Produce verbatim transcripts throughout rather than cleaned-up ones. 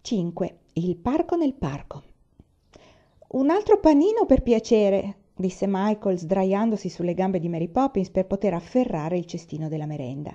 cinque. Il parco nel parco. Un altro panino per piacere, disse Michael sdraiandosi sulle gambe di Mary Poppins per poter afferrare il cestino della merenda.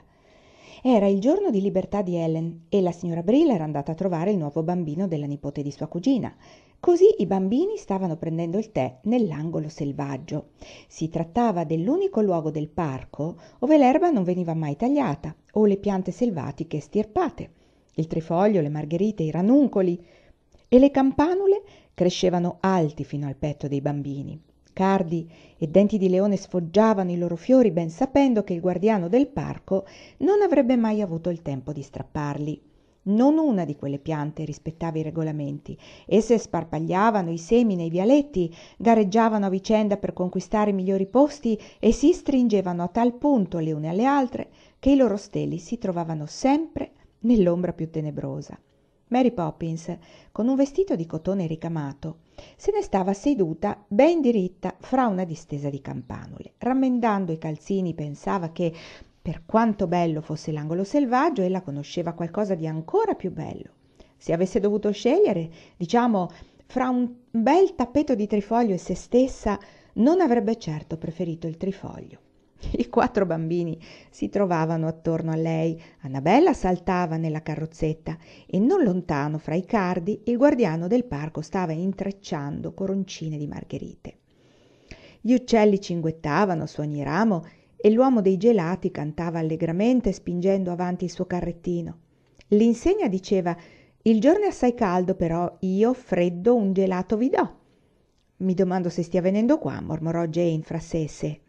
Era il giorno di libertà di Ellen e la signora Brill era andata a trovare il nuovo bambino della nipote di sua cugina. Così i bambini stavano prendendo il tè nell'angolo selvaggio. Si trattava dell'unico luogo del parco dove l'erba non veniva mai tagliata o le piante selvatiche estirpate. Il trifoglio, le margherite, i ranuncoli e le campanule crescevano alti fino al petto dei bambini. Cardi e denti di leone sfoggiavano i loro fiori, ben sapendo che il guardiano del parco non avrebbe mai avuto il tempo di strapparli. Non una di quelle piante rispettava i regolamenti. Esse sparpagliavano i semi nei vialetti, gareggiavano a vicenda per conquistare i migliori posti e si stringevano a tal punto le une alle altre che i loro steli si trovavano sempre nell'ombra più tenebrosa. Mary Poppins, con un vestito di cotone ricamato, se ne stava seduta ben diritta fra una distesa di campanule. Rammendando i calzini pensava che, per quanto bello fosse l'angolo selvaggio, ella conosceva qualcosa di ancora più bello. Se avesse dovuto scegliere, diciamo, fra un bel tappeto di trifoglio e se stessa, non avrebbe certo preferito il trifoglio. I quattro bambini si trovavano attorno a lei. Annabella saltava nella carrozzetta e non lontano fra i cardi il guardiano del parco stava intrecciando coroncine di margherite. Gli uccelli cinguettavano su ogni ramo e l'uomo dei gelati cantava allegramente spingendo avanti il suo carrettino. L'insegna diceva: «Il giorno è assai caldo, però io freddo un gelato vi do». «Mi domando se stia venendo qua», mormorò Jane fra sé e sé.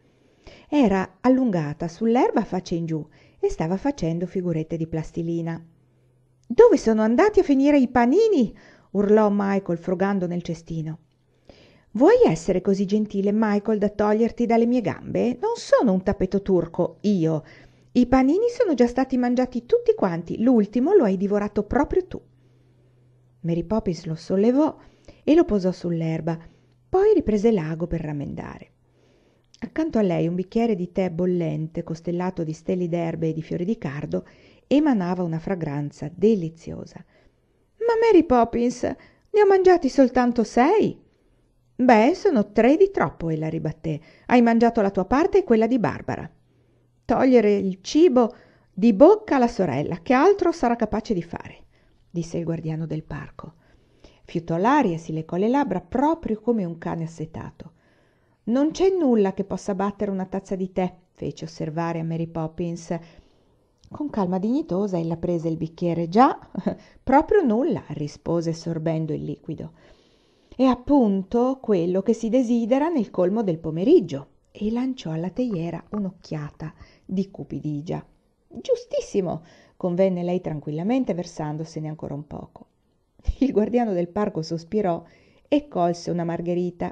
Era allungata sull'erba faccia in giù e stava facendo figurette di plastilina. «Dove sono andati a finire i panini?» urlò Michael frugando nel cestino. «Vuoi essere così gentile, Michael, da toglierti dalle mie gambe? Non sono un tappeto turco, io. I panini sono già stati mangiati tutti quanti, l'ultimo lo hai divorato proprio tu». Mary Poppins lo sollevò e lo posò sull'erba, poi riprese l'ago per rammendare. Accanto a lei un bicchiere di tè bollente, costellato di steli d'erbe e di fiori di cardo, emanava una fragranza deliziosa. «Ma Mary Poppins, ne ho mangiati soltanto sei!» «Beh, sono tre di troppo», ella ribatté. «Hai mangiato la tua parte e quella di Barbara. Togliere il cibo di bocca alla sorella, che altro sarà capace di fare?» disse il guardiano del parco. Fiutò l'aria e si leccò le labbra proprio come un cane assetato. «Non c'è nulla che possa battere una tazza di tè», fece osservare a Mary Poppins. Con calma dignitosa ella prese il bicchiere. «Già, proprio nulla», rispose sorbendo il liquido. «È appunto quello che si desidera nel colmo del pomeriggio», e lanciò alla teiera un'occhiata di cupidigia. «Giustissimo», convenne lei tranquillamente versandosene ancora un poco. Il guardiano del parco sospirò e colse una margherita.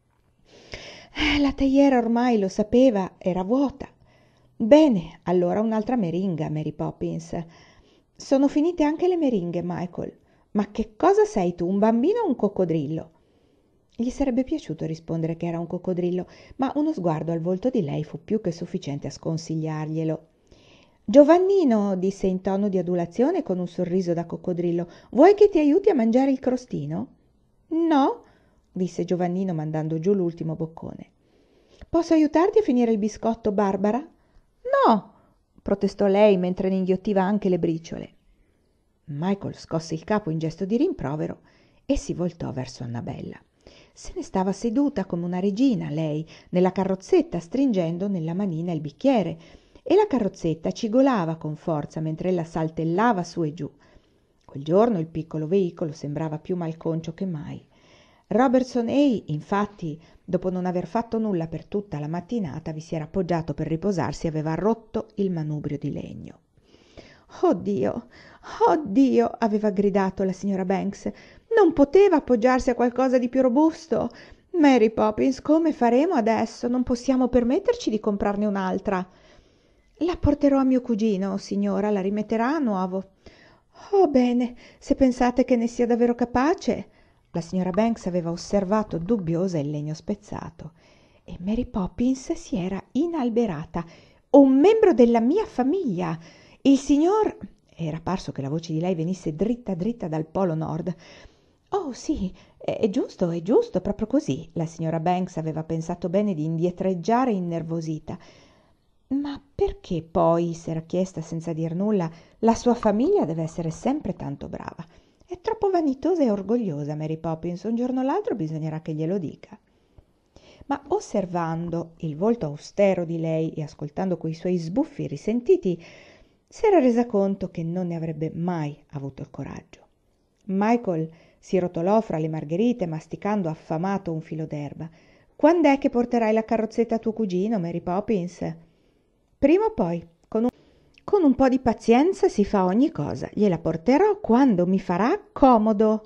La teiera ormai, lo sapeva, era vuota. «Bene, allora un'altra meringa, Mary Poppins». «Sono finite anche le meringhe, Michael. Ma che cosa sei tu, un bambino o un coccodrillo?» Gli sarebbe piaciuto rispondere che era un coccodrillo, ma uno sguardo al volto di lei fu più che sufficiente a sconsigliarglielo. «Giovannino», disse in tono di adulazione con un sorriso da coccodrillo, «vuoi che ti aiuti a mangiare il crostino?» «No», disse Giovannino mandando giù l'ultimo boccone. «Posso aiutarti a finire il biscotto, Barbara?» «No», protestò lei mentre ne inghiottiva anche le briciole. Michael scosse il capo in gesto di rimprovero e si voltò verso Annabella. Se ne stava seduta come una regina, lei, nella carrozzetta, stringendo nella manina il bicchiere, e la carrozzetta cigolava con forza mentre ella saltellava su e giù. Quel giorno il piccolo veicolo sembrava più malconcio che mai. Robertson Hay, infatti, dopo non aver fatto nulla per tutta la mattinata, vi si era appoggiato per riposarsi e aveva rotto il manubrio di legno. «Oh Dio, oh Dio!» aveva gridato la signora Banks. «Non poteva appoggiarsi a qualcosa di più robusto? Mary Poppins, come faremo adesso? Non possiamo permetterci di comprarne un'altra». «La porterò a mio cugino, signora, la rimetterà a nuovo». «Oh, bene, se pensate che ne sia davvero capace». La signora Banks aveva osservato dubbiosa il legno spezzato e Mary Poppins si era inalberata. «Un membro della mia famiglia, il signor Era parso che la voce di lei venisse dritta dritta dal polo nord. «Oh sì, è, è giusto, è giusto, proprio così». La signora Banks aveva pensato bene di indietreggiare innervosita. «Ma perché poi», s'era chiesta senza dir nulla, «la sua famiglia deve essere sempre tanto brava? È troppo vanitosa e orgogliosa Mary Poppins, un giorno o l'altro bisognerà che glielo dica». Ma osservando il volto austero di lei e ascoltando quei suoi sbuffi risentiti, s'era resa conto che non ne avrebbe mai avuto il coraggio. Michael si rotolò fra le margherite, masticando affamato un filo d'erba. «Quand'è che porterai la carrozzetta a tuo cugino, Mary Poppins?» «Prima o poi. Con un, con un po' di pazienza si fa ogni cosa. Gliela porterò quando mi farà comodo».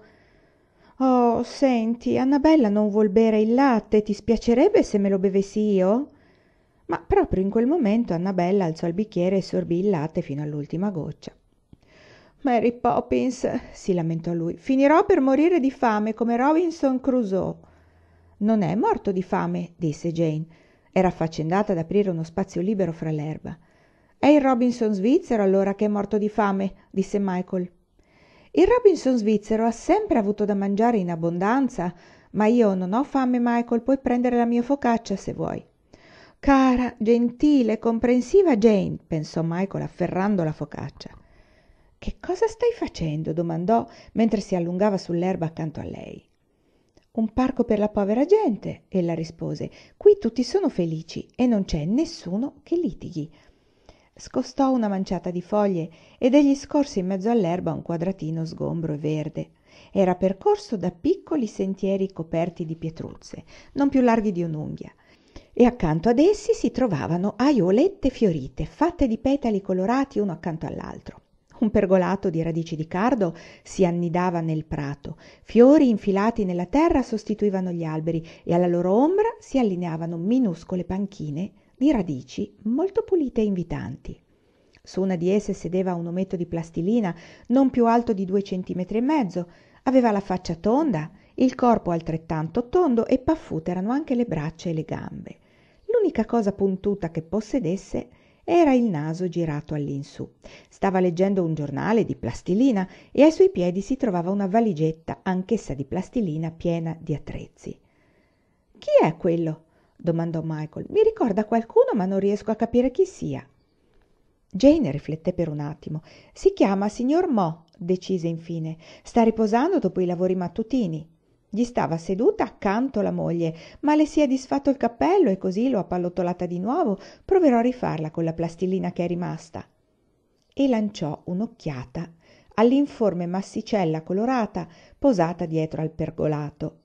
«Oh, senti, Annabella non vuol bere il latte. Ti spiacerebbe se me lo bevessi io?» Ma proprio in quel momento Annabella alzò il bicchiere e sorbì il latte fino all'ultima goccia. «Mary Poppins», si lamentò lui, «finirò per morire di fame come Robinson Crusoe». «Non è morto di fame», disse Jane. Era affaccendata ad aprire uno spazio libero fra l'erba. «È il Robinson svizzero allora che è morto di fame», disse Michael. «Il Robinson svizzero ha sempre avuto da mangiare in abbondanza, ma io non ho fame, Michael, puoi prendere la mia focaccia se vuoi». «Cara, gentile, comprensiva Jane», pensò Michael afferrando la focaccia. «Che cosa stai facendo?» domandò mentre si allungava sull'erba accanto a lei. «Un parco per la povera gente», ella rispose. «Qui tutti sono felici e non c'è nessuno che litighi». Scostò una manciata di foglie ed egli scorse in mezzo all'erba un quadratino sgombro e verde. Era percorso da piccoli sentieri coperti di pietruzze, non più larghi di un'unghia, e accanto ad essi si trovavano aiuolette fiorite, fatte di petali colorati uno accanto all'altro. Un pergolato di radici di cardo si annidava nel prato, fiori infilati nella terra sostituivano gli alberi e alla loro ombra si allineavano minuscole panchine di radici molto pulite e invitanti. Su una di esse sedeva un ometto di plastilina non più alto di due centimetri e mezzo, aveva la faccia tonda, il corpo altrettanto tondo e paffute erano anche le braccia e le gambe. L'unica cosa puntuta che possedesse era il naso girato all'insù. Stava leggendo un giornale di plastilina e ai suoi piedi si trovava una valigetta, anch'essa di plastilina, piena di attrezzi. «Chi è quello?» domandò Michael. «Mi ricorda qualcuno, ma non riesco a capire chi sia». Jane rifletté per un attimo. «Si chiama signor Mo», decise infine. «Sta riposando dopo i lavori mattutini». Gli stava seduta accanto la moglie, ma le si è disfatto il cappello e così l'ho appallottolata di nuovo. Proverò a rifarla con la plastilina che è rimasta. E lanciò un'occhiata all'informe massicella colorata posata dietro al pergolato.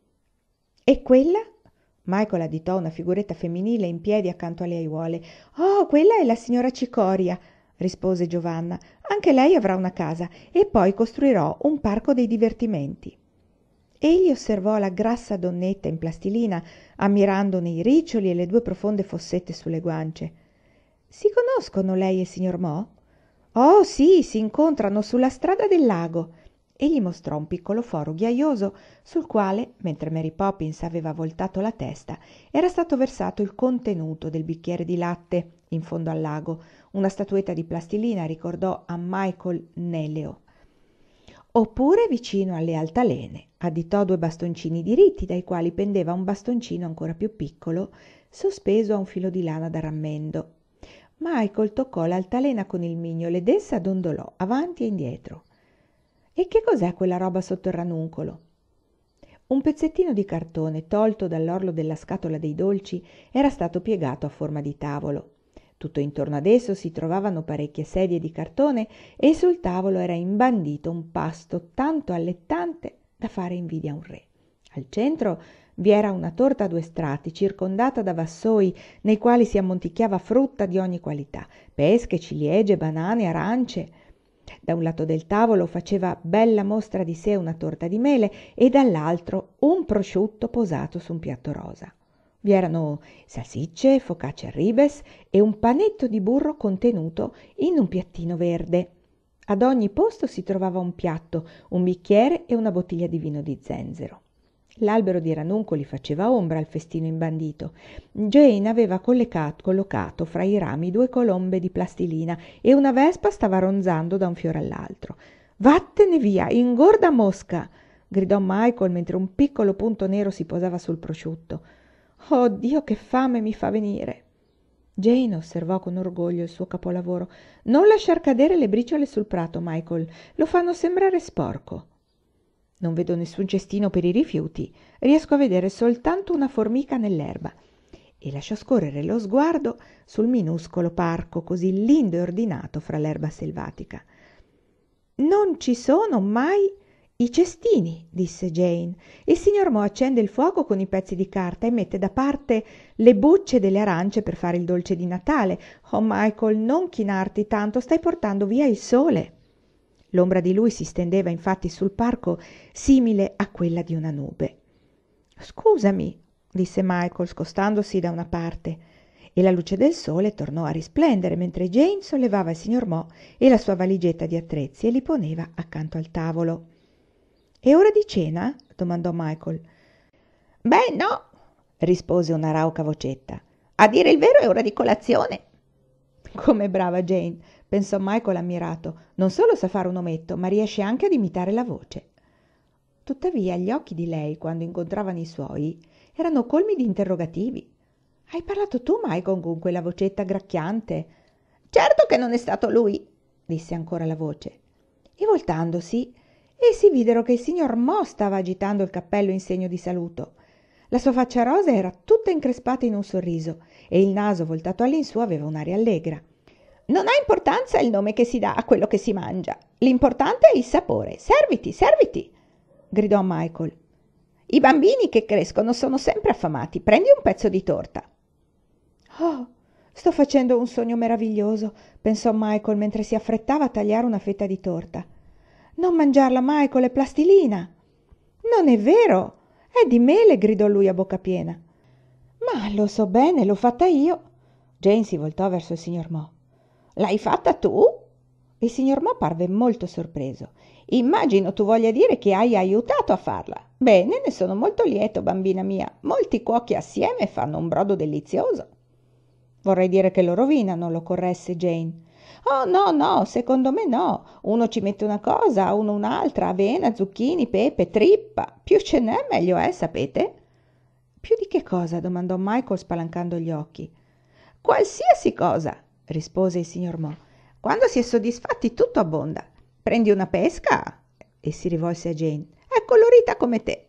«E quella?» Michael additò una figuretta femminile in piedi accanto alle aiuole. «Oh, quella è la signora Cicoria», rispose Giovanna. «Anche lei avrà una casa e poi costruirò un parco dei divertimenti». Egli osservò la grassa donnetta in plastilina, ammirandone i riccioli e le due profonde fossette sulle guance. «Si conoscono lei e il signor Mo?» «Oh sì, si incontrano sulla strada del lago». E gli mostrò un piccolo foro ghiaioso sul quale, mentre Mary Poppins aveva voltato la testa, era stato versato il contenuto del bicchiere di latte in fondo al lago. Una statuetta di plastilina ricordò a Michael Neleo. «Oppure vicino alle altalene», additò due bastoncini diritti dai quali pendeva un bastoncino ancora più piccolo sospeso a un filo di lana da rammendo. Michael toccò l'altalena con il mignolo ed essa dondolò avanti e indietro. «E che cos'è quella roba sotto il ranuncolo?» Un pezzettino di cartone tolto dall'orlo della scatola dei dolci era stato piegato a forma di tavolo. Tutto intorno ad esso si trovavano parecchie sedie di cartone e sul tavolo era imbandito un pasto tanto allettante da fare invidia a un re. Al centro vi era una torta a due strati circondata da vassoi nei quali si ammonticchiava frutta di ogni qualità, pesche, ciliegie, banane, arance. Da un lato del tavolo faceva bella mostra di sé una torta di mele e dall'altro un prosciutto posato su un piatto rosa. Vi erano salsicce, focacce a ribes e un panetto di burro contenuto in un piattino verde. Ad ogni posto si trovava un piatto, un bicchiere e una bottiglia di vino di zenzero. L'albero di ranuncoli faceva ombra al festino imbandito. Jane aveva collecato, collocato fra i rami due colombe di plastilina e una vespa stava ronzando da un fiore all'altro. «Vattene via, ingorda mosca!» gridò Michael mentre un piccolo punto nero si posava sul prosciutto. «Oh Dio, che fame mi fa venire!» Jane osservò con orgoglio il suo capolavoro. «Non lasciar cadere le briciole sul prato, Michael, lo fanno sembrare sporco». «Non vedo nessun cestino per i rifiuti, riesco a vedere soltanto una formica nell'erba». E lasciò scorrere lo sguardo sul minuscolo parco così lindo e ordinato fra l'erba selvatica. «Non ci sono mai i cestini», disse Jane. «Il signor Mo accende il fuoco con i pezzi di carta e mette da parte le bucce delle arance per fare il dolce di Natale. Oh Michael, non chinarti tanto, stai portando via il sole». L'ombra di lui si stendeva infatti sul parco simile a quella di una nube. «Scusami», disse Michael scostandosi da una parte, e la luce del sole tornò a risplendere mentre Jane sollevava il signor Mo e la sua valigetta di attrezzi e li poneva accanto al tavolo. «È ora di cena?» domandò Michael. «Beh, no», rispose una rauca vocetta. «A dire il vero è ora di colazione». «Come brava Jane», pensò Michael ammirato. «Non solo sa fare un ometto, ma riesce anche ad imitare la voce». Tuttavia gli occhi di lei, quando incontravano i suoi, erano colmi di interrogativi. «Hai parlato tu, Michael, con quella vocetta gracchiante?» «Certo che non è stato lui», disse ancora la voce. E voltandosi, essi videro che il signor Mo stava agitando il cappello in segno di saluto. La sua faccia rosa era tutta increspata in un sorriso e il naso voltato all'insù aveva un'aria allegra. «Non ha importanza il nome che si dà a quello che si mangia. L'importante è il sapore. Serviti, serviti!» gridò Michael. «I bambini che crescono sono sempre affamati. Prendi un pezzo di torta». «Oh, sto facendo un sogno meraviglioso», pensò Michael mentre si affrettava a tagliare una fetta di torta. «Non mangiarla, Michael, è plastilina». «Non è vero, è di mele», gridò lui a bocca piena. «Ma lo so bene, l'ho fatta io». Jane si voltò verso il signor Mo. «L'hai fatta tu?» Il signor Mo parve molto sorpreso. «Immagino tu voglia dire che hai aiutato a farla. Bene, ne sono molto lieto, bambina mia. Molti cuochi assieme fanno un brodo delizioso». «Vorrei dire che lo rovinano», lo corresse Jane. «Oh no, no, secondo me no. Uno ci mette una cosa, uno un'altra, avena, zucchini, pepe, trippa. Più ce n'è meglio è, sapete?» «Più di che cosa?» domandò Michael spalancando gli occhi. «Qualsiasi cosa», rispose il signor Mo. «Quando si è soddisfatti tutto abbonda. Prendi una pesca?» e si rivolse a Jane. «È colorita come te».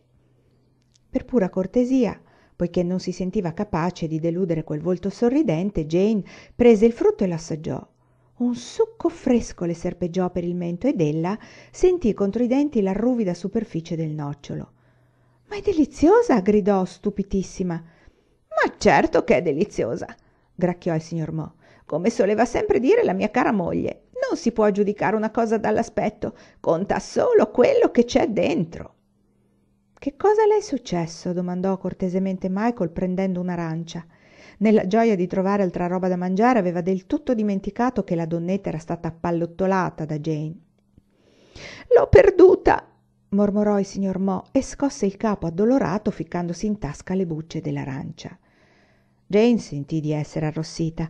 Per pura cortesia, poiché non si sentiva capace di deludere quel volto sorridente, Jane prese il frutto e l'assaggiò. Un succo fresco le serpeggiò per il mento ed ella sentì contro i denti la ruvida superficie del nocciolo. «Ma è deliziosa!» gridò stupitissima. «Ma certo che è deliziosa!» gracchiò il signor Mo. «Come soleva sempre dire la mia cara moglie, non si può giudicare una cosa dall'aspetto, conta solo quello che c'è dentro». «Che cosa le è successo?» domandò cortesemente Michael prendendo un'arancia. Nella gioia di trovare altra roba da mangiare aveva del tutto dimenticato che la donnetta era stata appallottolata da Jane. «L'ho perduta!» mormorò il signor Mo e scosse il capo addolorato ficcandosi in tasca le bucce dell'arancia. Jane sentì di essere arrossita.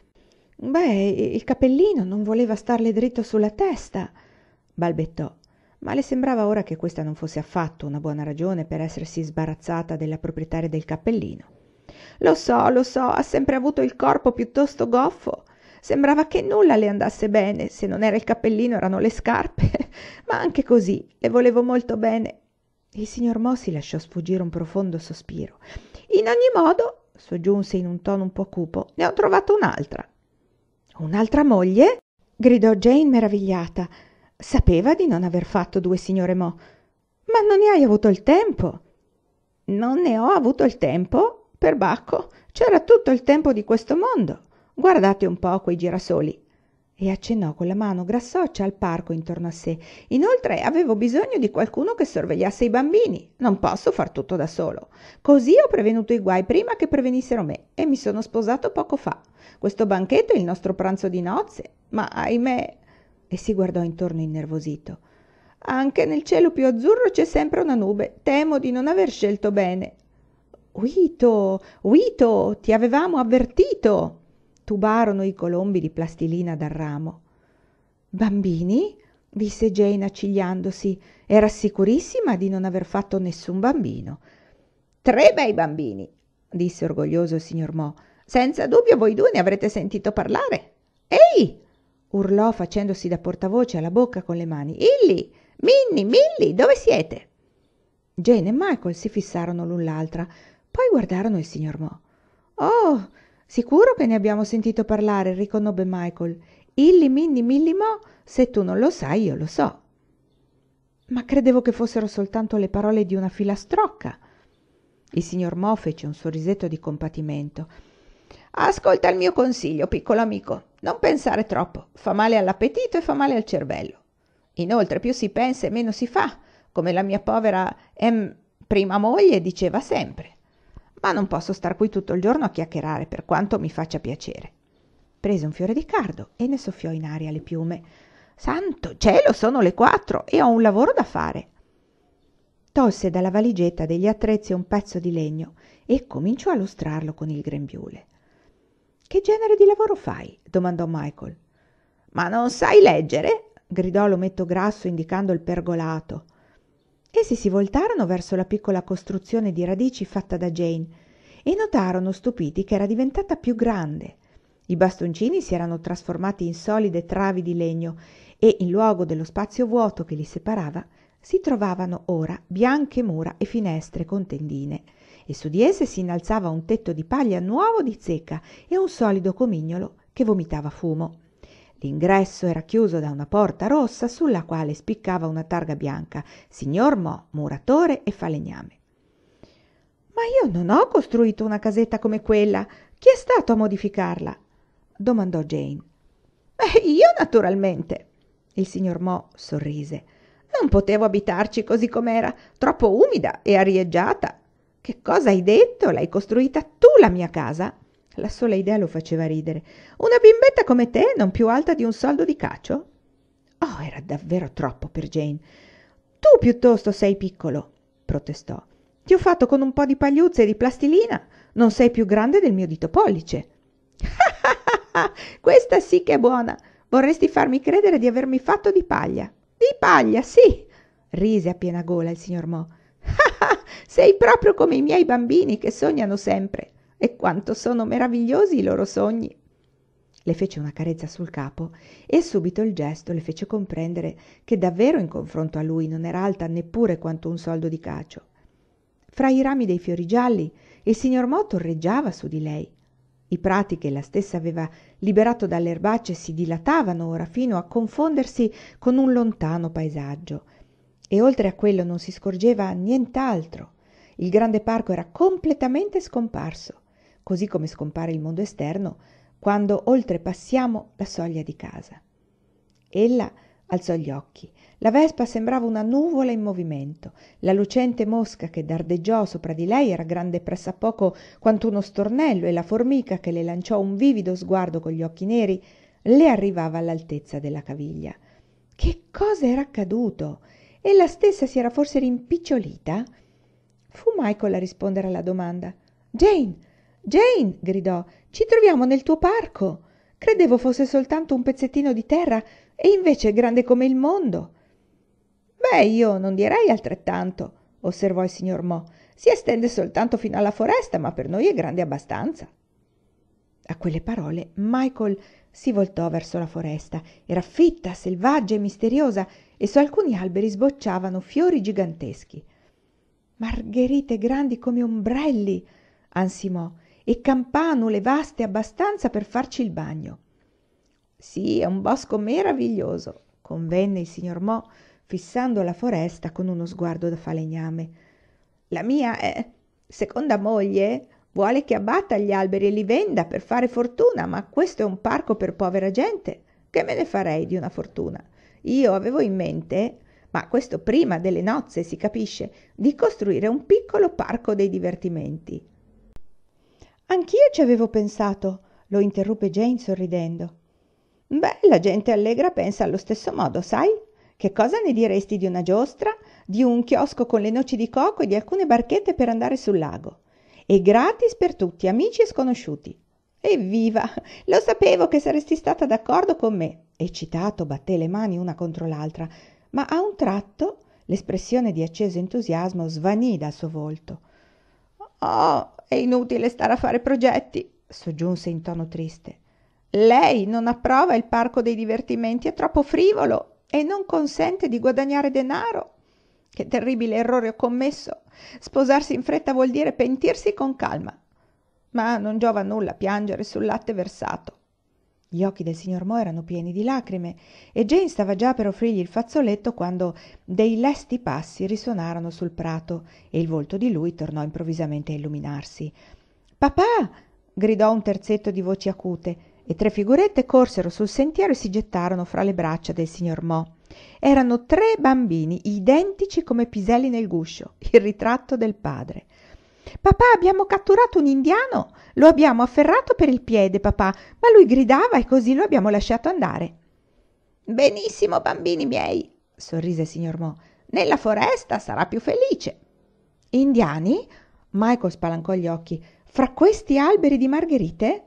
«Beh, il cappellino non voleva starle dritto sulla testa», balbettò, ma le sembrava ora che questa non fosse affatto una buona ragione per essersi sbarazzata della proprietaria del cappellino. «Lo so, lo so, ha sempre avuto il corpo piuttosto goffo. Sembrava che nulla le andasse bene, se non era il cappellino erano le scarpe, ma anche così le volevo molto bene». Il signor Mo si lasciò sfuggire un profondo sospiro. «In ogni modo», soggiunse in un tono un po' cupo, «ne ho trovato un'altra». «Un'altra moglie?» gridò Jane meravigliata. Sapeva di non aver fatto due signore Mo. «Ma non ne hai avuto il tempo?» «Non ne ho avuto il tempo? Perbacco, c'era tutto il tempo di questo mondo. Guardate un po' quei girasoli». E accennò con la mano grassoccia al parco intorno a sé. «Inoltre avevo bisogno di qualcuno che sorvegliasse i bambini. Non posso far tutto da solo. Così ho prevenuto i guai prima che prevenissero me e mi sono sposato poco fa. Questo banchetto è il nostro pranzo di nozze, ma ahimè...» e si guardò intorno innervosito. Anche nel cielo più azzurro c'è sempre una nube. Temo di non aver scelto bene. Uito, Uito, ti avevamo avvertito, tubarono i colombi di plastilina dal ramo. Bambini? Disse Jane accigliandosi. Era sicurissima di non aver fatto nessun bambino. Tre bei bambini, disse orgoglioso il signor Mo. Senza dubbio voi due ne avrete sentito parlare. Ehi! Urlò facendosi da portavoce alla bocca con le mani. Illy, Minnie, Milly, dove siete? Jane e Michael si fissarono l'un l'altra, poi guardarono il signor Mo. Oh, sicuro che ne abbiamo sentito parlare, riconobbe Michael. Illy, Minnie, Milly, Mo, se tu non lo sai, io lo so. Ma credevo che fossero soltanto le parole di una filastrocca. Il signor Mo fece un sorrisetto di compatimento. Ascolta il mio consiglio, piccolo amico. Non pensare troppo. Fa male all'appetito e fa male al cervello. Inoltre, più si pensa e meno si fa, come la mia povera em, prima moglie diceva sempre. Ma non posso star qui tutto il giorno a chiacchierare, per quanto mi faccia piacere. Prese un fiore di cardo e ne soffiò in aria le piume. Santo cielo, sono le quattro e ho un lavoro da fare. Tolse dalla valigetta degli attrezzi un pezzo di legno e cominciò a lustrarlo con il grembiule. Che genere di lavoro fai? Domandò Michael. Ma non sai leggere? Gridò l'ometto grasso indicando il pergolato. Essi si voltarono verso la piccola costruzione di radici fatta da Jane e notarono stupiti che era diventata più grande. I bastoncini si erano trasformati in solide travi di legno e in luogo dello spazio vuoto che li separava si trovavano ora bianche mura e finestre con tendine, e su di esse si innalzava un tetto di paglia nuovo di zecca e un solido comignolo che vomitava fumo. L'ingresso era chiuso da una porta rossa sulla quale spiccava una targa bianca: Signor Mo, muratore e falegname. Ma io non ho costruito una casetta come quella. Chi è stato a modificarla? Domandò Jane. Eh, io naturalmente. Il signor Mo sorrise. Non potevo abitarci così com'era, troppo umida e arieggiata. Che cosa hai detto? L'hai costruita tu la mia casa? La sola idea lo faceva ridere. Una bimbetta come te, non più alta di un soldo di cacio? Oh, era davvero troppo per Jane. Tu piuttosto sei piccolo, protestò. Ti ho fatto con un po' di pagliuzze e di plastilina. Non sei più grande del mio dito pollice. Questa sì che è buona. Vorresti farmi credere di avermi fatto di paglia. Di paglia, sì, rise a piena gola il signor Mo. Sei proprio come i miei bambini che sognano sempre. E quanto sono meravigliosi i loro sogni. Le fece una carezza sul capo e subito il gesto le fece comprendere che davvero in confronto a lui non era alta neppure quanto un soldo di cacio. Fra i rami dei fiori gialli il signor Mo torreggiava su di lei. I prati che la stessa aveva liberato dalle erbacce si dilatavano ora fino a confondersi con un lontano paesaggio, e oltre a quello non si scorgeva nient'altro. Il grande parco era completamente scomparso, così come scompare il mondo esterno quando oltrepassiamo la soglia di casa. Ella alzò gli occhi. La vespa sembrava una nuvola in movimento. La lucente mosca che dardeggiò sopra di lei era grande pressappoco quanto uno stornello, e la formica che le lanciò un vivido sguardo con gli occhi neri le arrivava all'altezza della caviglia. Che cosa era accaduto? Ella stessa si era forse rimpicciolita? Fu Michael a rispondere alla domanda. Jane, Jane, gridò, ci troviamo nel tuo parco. Credevo fosse soltanto un pezzettino di terra e invece è grande come il mondo. Beh, io non direi altrettanto, osservò il signor Mo. Si estende soltanto fino alla foresta, ma per noi è grande abbastanza. A quelle parole Michael si voltò verso la foresta. Era fitta, selvaggia e misteriosa, e su alcuni alberi sbocciavano fiori giganteschi. Margherite grandi come ombrelli, ansimò, e campanule vaste abbastanza per farci il bagno. Sì, è un bosco meraviglioso, convenne il signor Mo, fissando la foresta con uno sguardo da falegname. La mia eh, seconda moglie vuole che abbatta gli alberi e li venda per fare fortuna, ma questo è un parco per povera gente. Che me ne farei di una fortuna? Io avevo in mente, ma questo prima delle nozze, si capisce, di costruire un piccolo parco dei divertimenti. Anch'io ci avevo pensato, lo interruppe Jane sorridendo. Beh, la gente allegra pensa allo stesso modo, sai? Che cosa ne diresti di una giostra, di un chiosco con le noci di cocco e di alcune barchette per andare sul lago? E gratis per tutti, amici e sconosciuti. Evviva! Lo sapevo che saresti stata d'accordo con me. Eccitato, batté le mani una contro l'altra, ma a un tratto l'espressione di acceso entusiasmo svanì dal suo volto. «Oh, è inutile stare a fare progetti», soggiunse in tono triste. «Lei non approva il parco dei divertimenti, è troppo frivolo e non consente di guadagnare denaro. Che terribile errore ho commesso! Sposarsi in fretta vuol dire pentirsi con calma. Ma non giova a nulla piangere sul latte versato». Gli occhi del signor Mo erano pieni di lacrime e Jane stava già per offrirgli il fazzoletto quando dei lesti passi risuonarono sul prato e il volto di lui tornò improvvisamente a illuminarsi. «Papà!» gridò un terzetto di voci acute e tre figurette corsero sul sentiero e si gettarono fra le braccia del signor Mo. Erano tre bambini identici come piselli nel guscio, il ritratto del padre. «Papà, abbiamo catturato un indiano, lo abbiamo afferrato per il piede, papà, ma lui gridava e così lo abbiamo lasciato andare». «Benissimo, bambini miei», sorrise il signor Mo, «nella foresta sarà più felice». «Indiani?» Michael spalancò gli occhi. «Fra questi alberi di margherite?»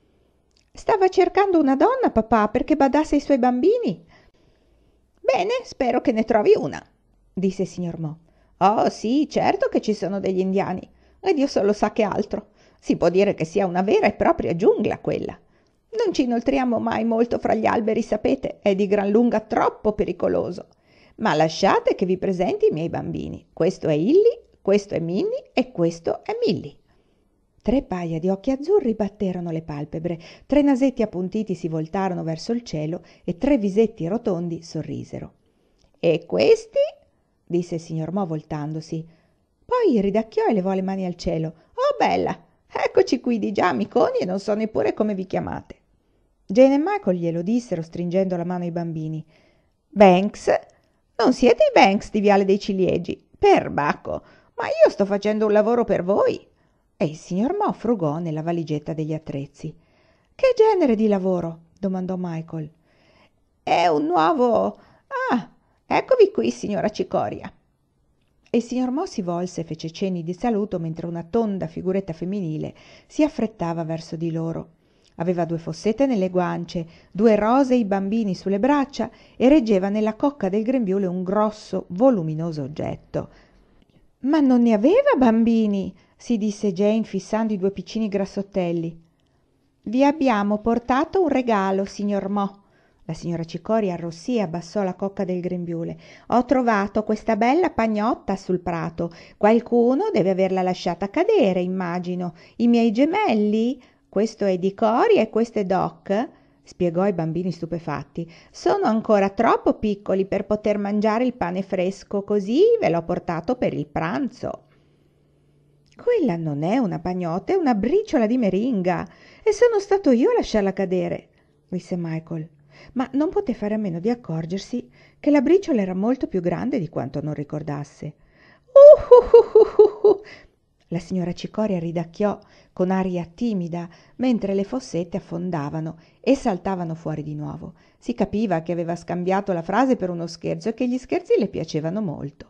«Stava cercando una donna, papà, perché badasse ai suoi bambini». «Bene, spero che ne trovi una», disse il signor Mo. «Oh sì, certo che ci sono degli indiani. E Dio solo sa che altro. Si può dire che sia una vera e propria giungla quella. Non ci inoltriamo mai molto fra gli alberi, sapete, è di gran lunga troppo pericoloso. Ma lasciate che vi presenti i miei bambini. Questo è Illy, questo è Minnie e questo è Milly». Tre paia di occhi azzurri batterono le palpebre, tre nasetti appuntiti si voltarono verso il cielo e tre visetti rotondi sorrisero. «E questi?» disse il signor Mo voltandosi. Poi ridacchiò e levò le mani al cielo. «Oh bella, eccoci qui di già, amiconi, e non so neppure come vi chiamate». Jane e Michael glielo dissero stringendo la mano ai bambini. «Banks? Non siete i Banks di Viale dei Ciliegi? Perbacco, ma io sto facendo un lavoro per voi». E il signor Mo frugò nella valigetta degli attrezzi. «Che genere di lavoro?» domandò Michael. «È un nuovo... Ah, eccovi qui, signora Cicoria». E il signor Mo si volse e fece cenni di saluto mentre una tonda figuretta femminile si affrettava verso di loro. Aveva due fossette nelle guance, due rosei bambini sulle braccia e reggeva nella cocca del grembiule un grosso, voluminoso oggetto. «Ma non ne aveva bambini?» si disse Jane fissando i due piccini grassottelli. «Vi abbiamo portato un regalo, signor Mo». La signora Cicoria arrossì e abbassò la cocca del grembiule. «Ho trovato questa bella pagnotta sul prato. Qualcuno deve averla lasciata cadere, immagino. I miei gemelli? Questo è di Cory e questo è Doc», spiegò ai bambini stupefatti. «Sono ancora troppo piccoli per poter mangiare il pane fresco, così ve l'ho portato per il pranzo». «Quella non è una pagnotta, è una briciola di meringa e sono stato io a lasciarla cadere», disse Michael. Ma non poté fare a meno di accorgersi che la briciola era molto più grande di quanto non ricordasse. Uh, uh, uh, uh, uh. La signora Cicoria ridacchiò con aria timida mentre le fossette affondavano e saltavano fuori di nuovo. Si capiva che aveva scambiato la frase per uno scherzo e che gli scherzi le piacevano molto.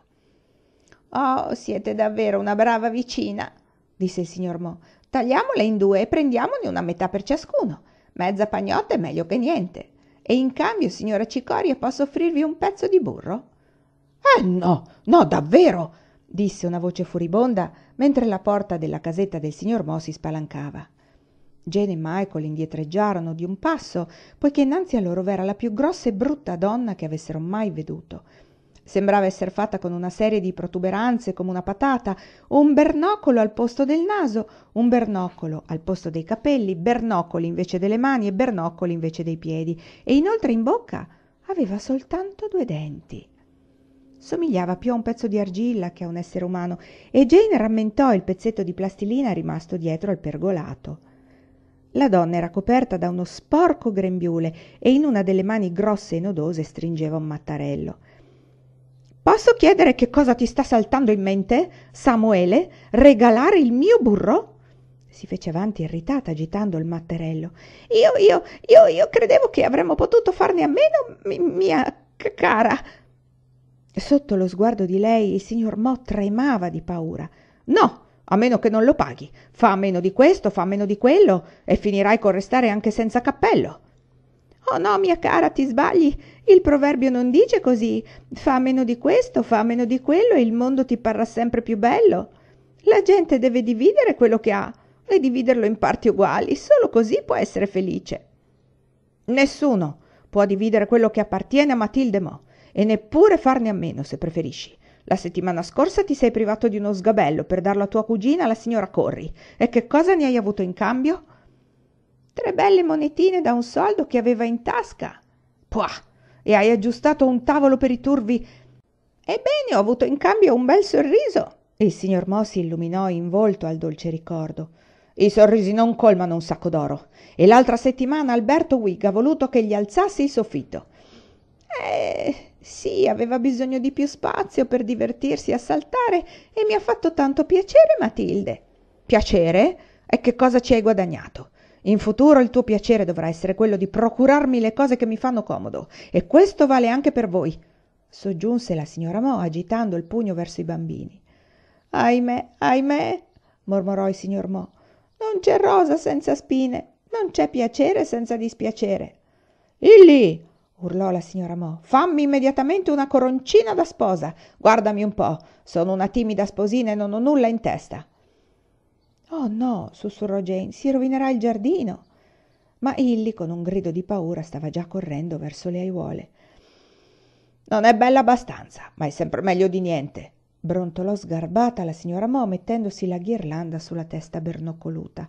«Oh, siete davvero una brava vicina», disse il signor Mo. «Tagliamola in due e prendiamone una metà per ciascuno. Mezza pagnotta è meglio che niente. E in cambio, signora Cicoria, posso offrirvi un pezzo di burro?» «Eh no, no, davvero!» disse una voce furibonda mentre la porta della casetta del signor Mo si spalancava. Jane e Michael indietreggiarono di un passo, poiché innanzi a loro v'era la più grossa e brutta donna che avessero mai veduto. Sembrava esser fatta con una serie di protuberanze come una patata, un bernoccolo al posto del naso, un bernoccolo al posto dei capelli, bernoccoli invece delle mani e bernoccoli invece dei piedi, e inoltre in bocca aveva soltanto due denti. Somigliava più a un pezzo di argilla che a un essere umano, e Jane rammentò il pezzetto di plastilina rimasto dietro al pergolato. La donna era coperta da uno sporco grembiule e in una delle mani grosse e nodose stringeva un mattarello. «Posso chiedere che cosa ti sta saltando in mente, Samuele? Regalare il mio burro?» Si fece avanti irritata agitando il matterello. «Io, io, io, io credevo che avremmo potuto farne a meno, mi, mia c- cara», Sotto lo sguardo di lei il signor Mo tremava di paura. «No, a meno che non lo paghi. Fa a meno di questo, fa a meno di quello e finirai col restare anche senza cappello». «Oh no, mia cara, ti sbagli. Il proverbio non dice così. Fa a meno di questo, fa a meno di quello e il mondo ti parrà sempre più bello. La gente deve dividere quello che ha e dividerlo in parti uguali. Solo così può essere felice». «Nessuno può dividere quello che appartiene a Matilde Mo, e neppure farne a meno, se preferisci. La settimana scorsa ti sei privato di uno sgabello per darlo a tua cugina, la signora Corri. E che cosa ne hai avuto in cambio?» «Tre belle monetine da un soldo che aveva in tasca». «Puah! E hai aggiustato un tavolo per i turvi?» «Ebbene, ho avuto in cambio un bel sorriso». Il signor Mo si illuminò in volto al dolce ricordo. «I sorrisi non colmano un sacco d'oro. E l'altra settimana Alberto Wig ha voluto che gli alzassi il soffitto». «Eh, sì, aveva bisogno di più spazio per divertirsi a saltare e mi ha fatto tanto piacere, Matilde». «Piacere? E che cosa ci hai guadagnato? In futuro il tuo piacere dovrà essere quello di procurarmi le cose che mi fanno comodo, e questo vale anche per voi», soggiunse la signora Mo agitando il pugno verso i bambini. «Ahimè, ahimè», mormorò il signor Mo, «non c'è rosa senza spine, non c'è piacere senza dispiacere». «Illi!» urlò la signora Mo, «fammi immediatamente una coroncina da sposa. Guardami un po', sono una timida sposina e non ho nulla in testa». «Oh no», sussurrò Jane, «si rovinerà il giardino». Ma Illy, con un grido di paura, stava già correndo verso le aiuole. «Non è bella abbastanza, ma è sempre meglio di niente», brontolò sgarbata la signora Mo mettendosi la ghirlanda sulla testa bernoccoluta.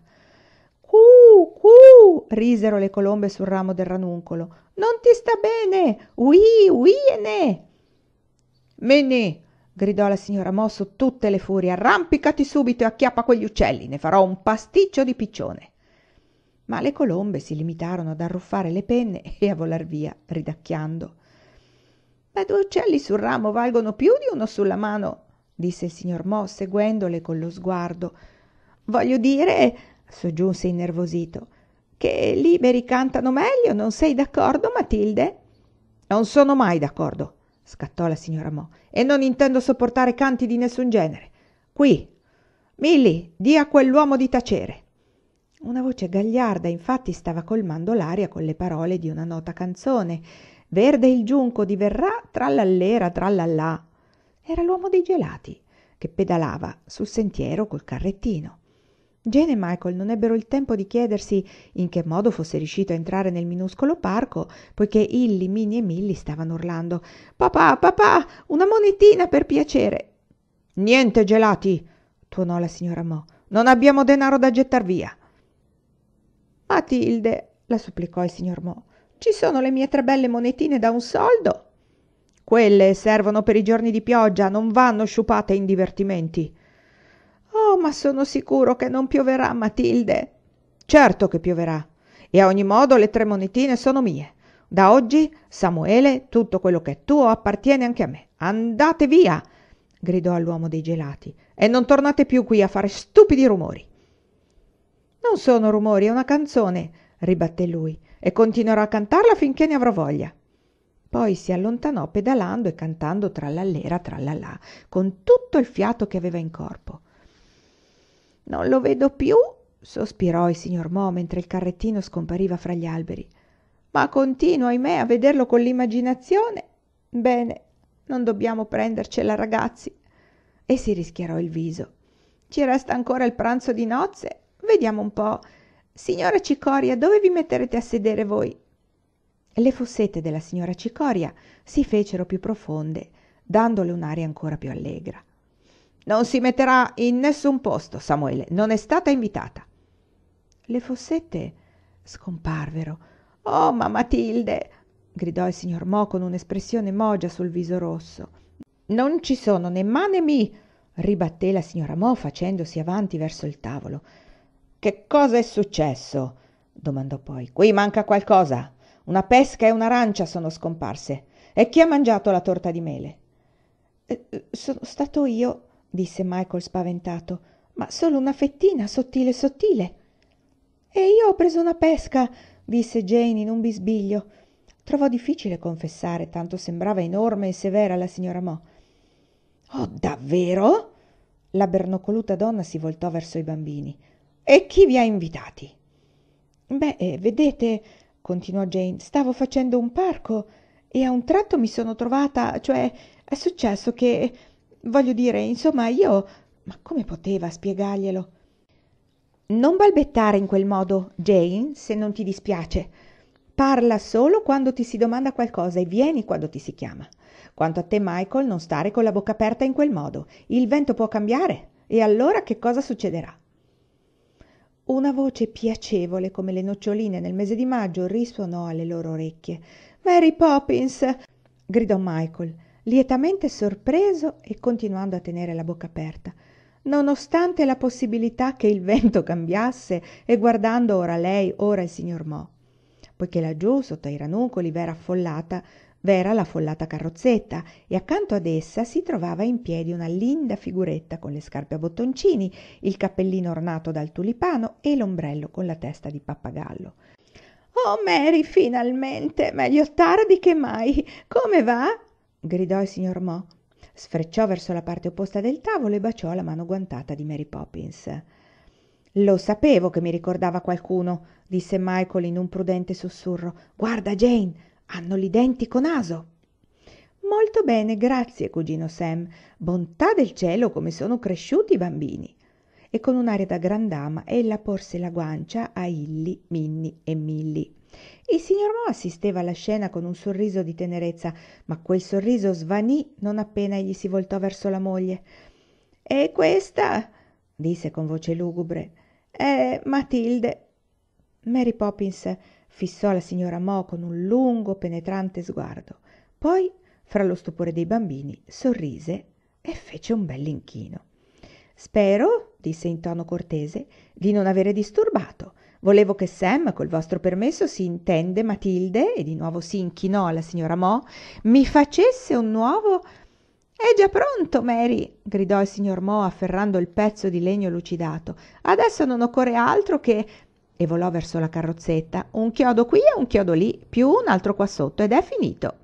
«Cu, cu!» risero le colombe sul ramo del ranuncolo. «Non ti sta bene! Ui, uiene!» «Minnie!» gridò la signora Mo su tutte le furie. «Arrampicati subito e acchiappa quegli uccelli, ne farò un pasticcio di piccione». Ma le colombe si limitarono ad arruffare le penne e a volar via, ridacchiando. «Ma due uccelli sul ramo valgono più di uno sulla mano», disse il signor Mo, seguendole con lo sguardo. «Voglio dire», soggiunse innervosito, «che liberi cantano meglio, non sei d'accordo, Matilde?» «Non sono mai d'accordo», scattò la signora Mo, «e non intendo sopportare canti di nessun genere. Qui, Milly, di a quell'uomo di tacere». Una voce gagliarda infatti stava colmando l'aria con le parole di una nota canzone. «Verde il giunco diverrà, trallallera, trallallà». Era l'uomo dei gelati, che pedalava sul sentiero col carrettino. Jane e Michael non ebbero il tempo di chiedersi in che modo fosse riuscito a entrare nel minuscolo parco, poiché Illy, Minnie e Milly stavano urlando: «Papà, papà, una monetina per piacere!» «Niente gelati!» tuonò la signora Mo. «Non abbiamo denaro da gettar via!» «Matilde», la supplicò il signor Mo, «ci sono le mie tre belle monetine da un soldo». «Quelle servono per i giorni di pioggia, non vanno sciupate in divertimenti». «Oh, ma sono sicuro che non pioverà, Matilde». «Certo che pioverà, e a ogni modo le tre monetine sono mie. Da oggi, Samuele, tutto quello che è tuo appartiene anche a me. Andate via!» gridò all'uomo dei gelati, «e non tornate più qui a fare stupidi rumori». «Non sono rumori, è una canzone», ribatté lui, «e continuerò a cantarla finché ne avrò voglia». Poi si allontanò pedalando e cantando trallallera trallallà, con tutto il fiato che aveva in corpo. «Non lo vedo più», sospirò il signor Mo mentre il carrettino scompariva fra gli alberi, «ma continuo, ahimè, a vederlo con l'immaginazione. Bene, non dobbiamo prendercela, ragazzi». E si rischiarò il viso. «Ci resta ancora il pranzo di nozze. Vediamo un po'. Signora Cicoria, dove vi metterete a sedere voi?» Le fossette della signora Cicoria si fecero più profonde, dandole un'aria ancora più allegra. «Non si metterà in nessun posto, Samuele, non è stata invitata». Le fossette scomparvero. «Oh, ma Matilde!» gridò il signor Mo con un'espressione mogia sul viso rosso. «Non ci sono né ma né mi», ribatté la signora Mo facendosi avanti verso il tavolo. «Che cosa è successo?» domandò poi. «Qui manca qualcosa. Una pesca e un'arancia sono scomparse. E chi ha mangiato la torta di mele?» Eh, «Sono stato io», disse Michael spaventato, «ma solo una fettina, sottile sottile». «E io ho preso una pesca», disse Jane in un bisbiglio. Trovò difficile confessare, tanto sembrava enorme e severa la signora Mo. «Oh, davvero?» La bernoccoluta donna si voltò verso i bambini. «E chi vi ha invitati?» «Beh, eh, vedete», continuò Jane, «stavo facendo un parco e a un tratto mi sono trovata, cioè è successo che, voglio dire, insomma, io, ma come poteva spiegarglielo?» «Non balbettare in quel modo, Jane, se non ti dispiace. Parla solo quando ti si domanda qualcosa e vieni quando ti si chiama. Quanto a te, Michael, non stare con la bocca aperta in quel modo. Il vento può cambiare e allora che cosa succederà?» Una voce piacevole come le noccioline nel mese di maggio risuonò alle loro orecchie. «Mary Poppins!» gridò Michael, lietamente sorpreso e continuando a tenere la bocca aperta, nonostante la possibilità che il vento cambiasse e guardando ora lei, ora il signor Mo, poiché laggiù, sotto ai ranuncoli, v'era affollata, v'era l'affollata carrozzetta e accanto ad essa si trovava in piedi una linda figuretta con le scarpe a bottoncini, il cappellino ornato dal tulipano e l'ombrello con la testa di pappagallo. «Oh, Mary, finalmente! Meglio tardi che mai! Come va?» gridò il signor Mo. Sfrecciò verso la parte opposta del tavolo e baciò la mano guantata di Mary Poppins. «Lo sapevo che mi ricordava qualcuno», disse Michael in un prudente sussurro. «Guarda, Jane, hanno l'identico naso». «Molto bene, grazie, cugino Sam. Bontà del cielo, come sono cresciuti i bambini!» E con un'aria da grandama ella porse la guancia a Illy, Minnie e Milly. Il signor Mo assisteva alla scena con un sorriso di tenerezza, ma quel sorriso svanì non appena egli si voltò verso la moglie. «E questa?» disse con voce lugubre. «È Matilde». Mary Poppins fissò la signora Mo con un lungo, penetrante sguardo. Poi, fra lo stupore dei bambini, sorrise e fece un bell'inchino. «Spero», disse in tono cortese, «di non avere disturbato. Volevo che Sam, col vostro permesso, si intende, Matilde», e di nuovo si inchinò alla signora Mo, «mi facesse un nuovo...» «È già pronto, Mary», gridò il signor Mo afferrando il pezzo di legno lucidato. «Adesso non occorre altro che...» e volò verso la carrozzetta. «Un chiodo qui e un chiodo lì, più un altro qua sotto, ed è finito».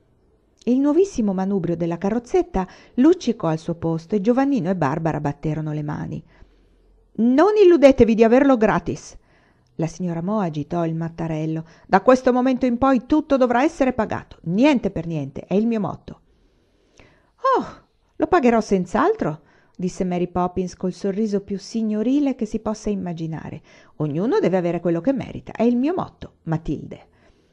Il nuovissimo manubrio della carrozzetta luccicò al suo posto e Giovannino e Barbara batterono le mani. «Non illudetevi di averlo gratis!» La signora Mo agitò il mattarello. «Da questo momento in poi tutto dovrà essere pagato. Niente per niente, è il mio motto». «Oh, lo pagherò senz'altro», disse Mary Poppins col sorriso più signorile che si possa immaginare. «Ognuno deve avere quello che merita. È il mio motto, Matilde».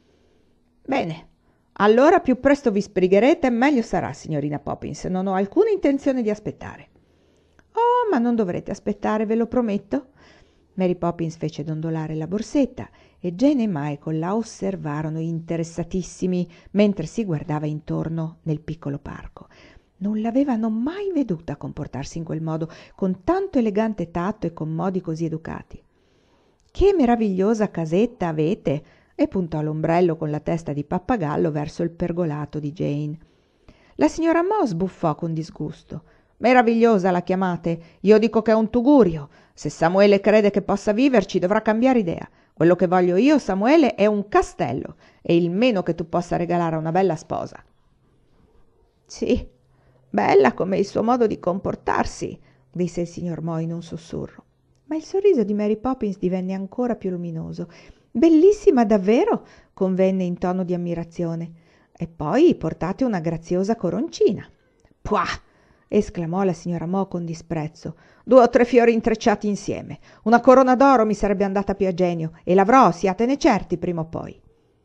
«Bene, allora più presto vi sbrigherete, meglio sarà, signorina Poppins. Non ho alcuna intenzione di aspettare». «Oh, ma non dovrete aspettare, ve lo prometto». Mary Poppins fece dondolare la borsetta e Jane e Michael la osservarono interessatissimi mentre si guardava intorno nel piccolo parco. Non l'avevano mai veduta comportarsi in quel modo, con tanto elegante tatto e con modi così educati. «Che meravigliosa casetta avete!» e puntò l'ombrello con la testa di pappagallo verso il pergolato di Jane. La signora Mo sbuffò con disgusto. «Meravigliosa la chiamate? Io dico che è un tugurio. Se Samuele crede che possa viverci, dovrà cambiare idea. Quello che voglio io, Samuele, è un castello, e il meno che tu possa regalare a una bella sposa». «Sì, bella come il suo modo di comportarsi», disse il signor Mo in un sussurro. Ma il sorriso di Mary Poppins divenne ancora più luminoso. «Bellissima davvero», convenne in tono di ammirazione. «E poi portate una graziosa coroncina». «Puah!» esclamò la signora Mo con disprezzo. «Due o tre fiori intrecciati insieme. Una corona d'oro mi sarebbe andata più a genio, e l'avrò, siatene certi, prima o poi».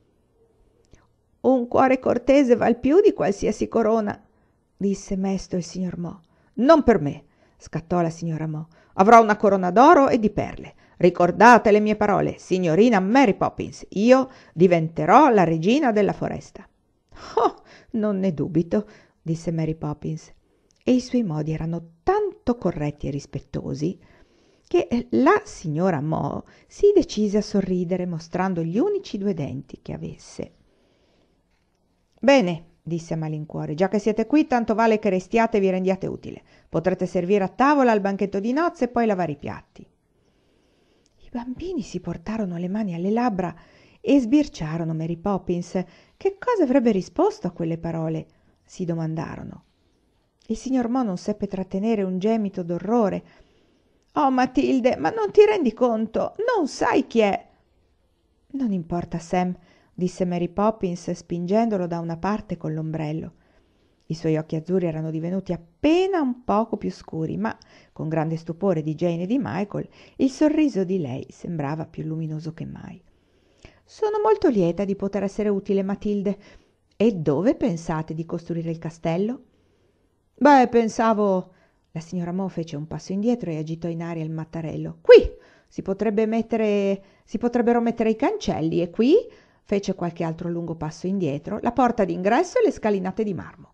«Un cuore cortese val più di qualsiasi corona», disse mesto il signor Mo. «Non per me», scattò la signora Mo. «Avrò una corona d'oro e di perle. Ricordate le mie parole, signorina Mary Poppins. Io diventerò la regina della foresta». «Oh, non ne dubito», disse Mary Poppins, e i suoi modi erano tanto corretti e rispettosi che la signora Mo si decise a sorridere mostrando gli unici due denti che avesse. «Bene», disse a malincuore, «già che siete qui, tanto vale che restiate e vi rendiate utile. Potrete servire a tavola al banchetto di nozze e poi lavare i piatti». I bambini si portarono le mani alle labbra e sbirciarono Mary Poppins. Che cosa avrebbe risposto a quelle parole? Si domandarono. Il signor Mo non seppe trattenere un gemito d'orrore. «Oh, Matilde, ma non ti rendi conto? Non sai chi è!» «Non importa, Sam», disse Mary Poppins spingendolo da una parte con l'ombrello. I suoi occhi azzurri erano divenuti appena un poco più scuri, ma, con grande stupore di Jane e di Michael, il sorriso di lei sembrava più luminoso che mai. «Sono molto lieta di poter essere utile, Matilde. E dove pensate di costruire il castello?» «Beh, pensavo...» La signora Mo fece un passo indietro e agitò in aria il mattarello. «Qui si potrebbe mettere... si potrebbero mettere i cancelli e qui...» fece qualche altro lungo passo indietro, «la porta d'ingresso e le scalinate di marmo».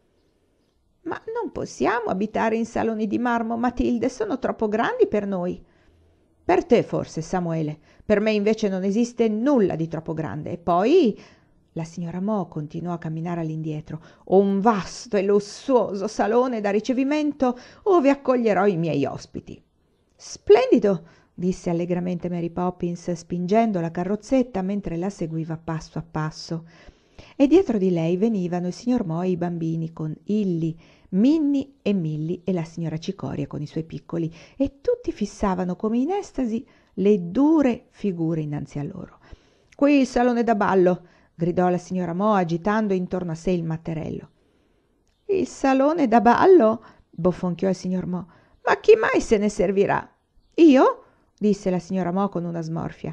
«Ma non possiamo abitare in saloni di marmo, Matilde, sono troppo grandi per noi». «Per te forse, Samuele, per me invece non esiste nulla di troppo grande. E poi...» La signora Mo continuò a camminare all'indietro. «Ho un vasto e lussuoso salone da ricevimento ove accoglierò i miei ospiti». «Splendido!» disse allegramente Mary Poppins, spingendo la carrozzetta mentre la seguiva passo a passo. E dietro di lei venivano il signor Mo e i bambini con Illy, Minnie e Milly e la signora Cicoria con i suoi piccoli, e tutti fissavano come in estasi le dure figure innanzi a loro. «Qui il salone da ballo!» gridò la signora Mo agitando intorno a sé il matterello. «Il salone da ballo?» bofonchiò il signor Mo. «Ma chi mai se ne servirà?» «Io?» disse la signora Mo con una smorfia.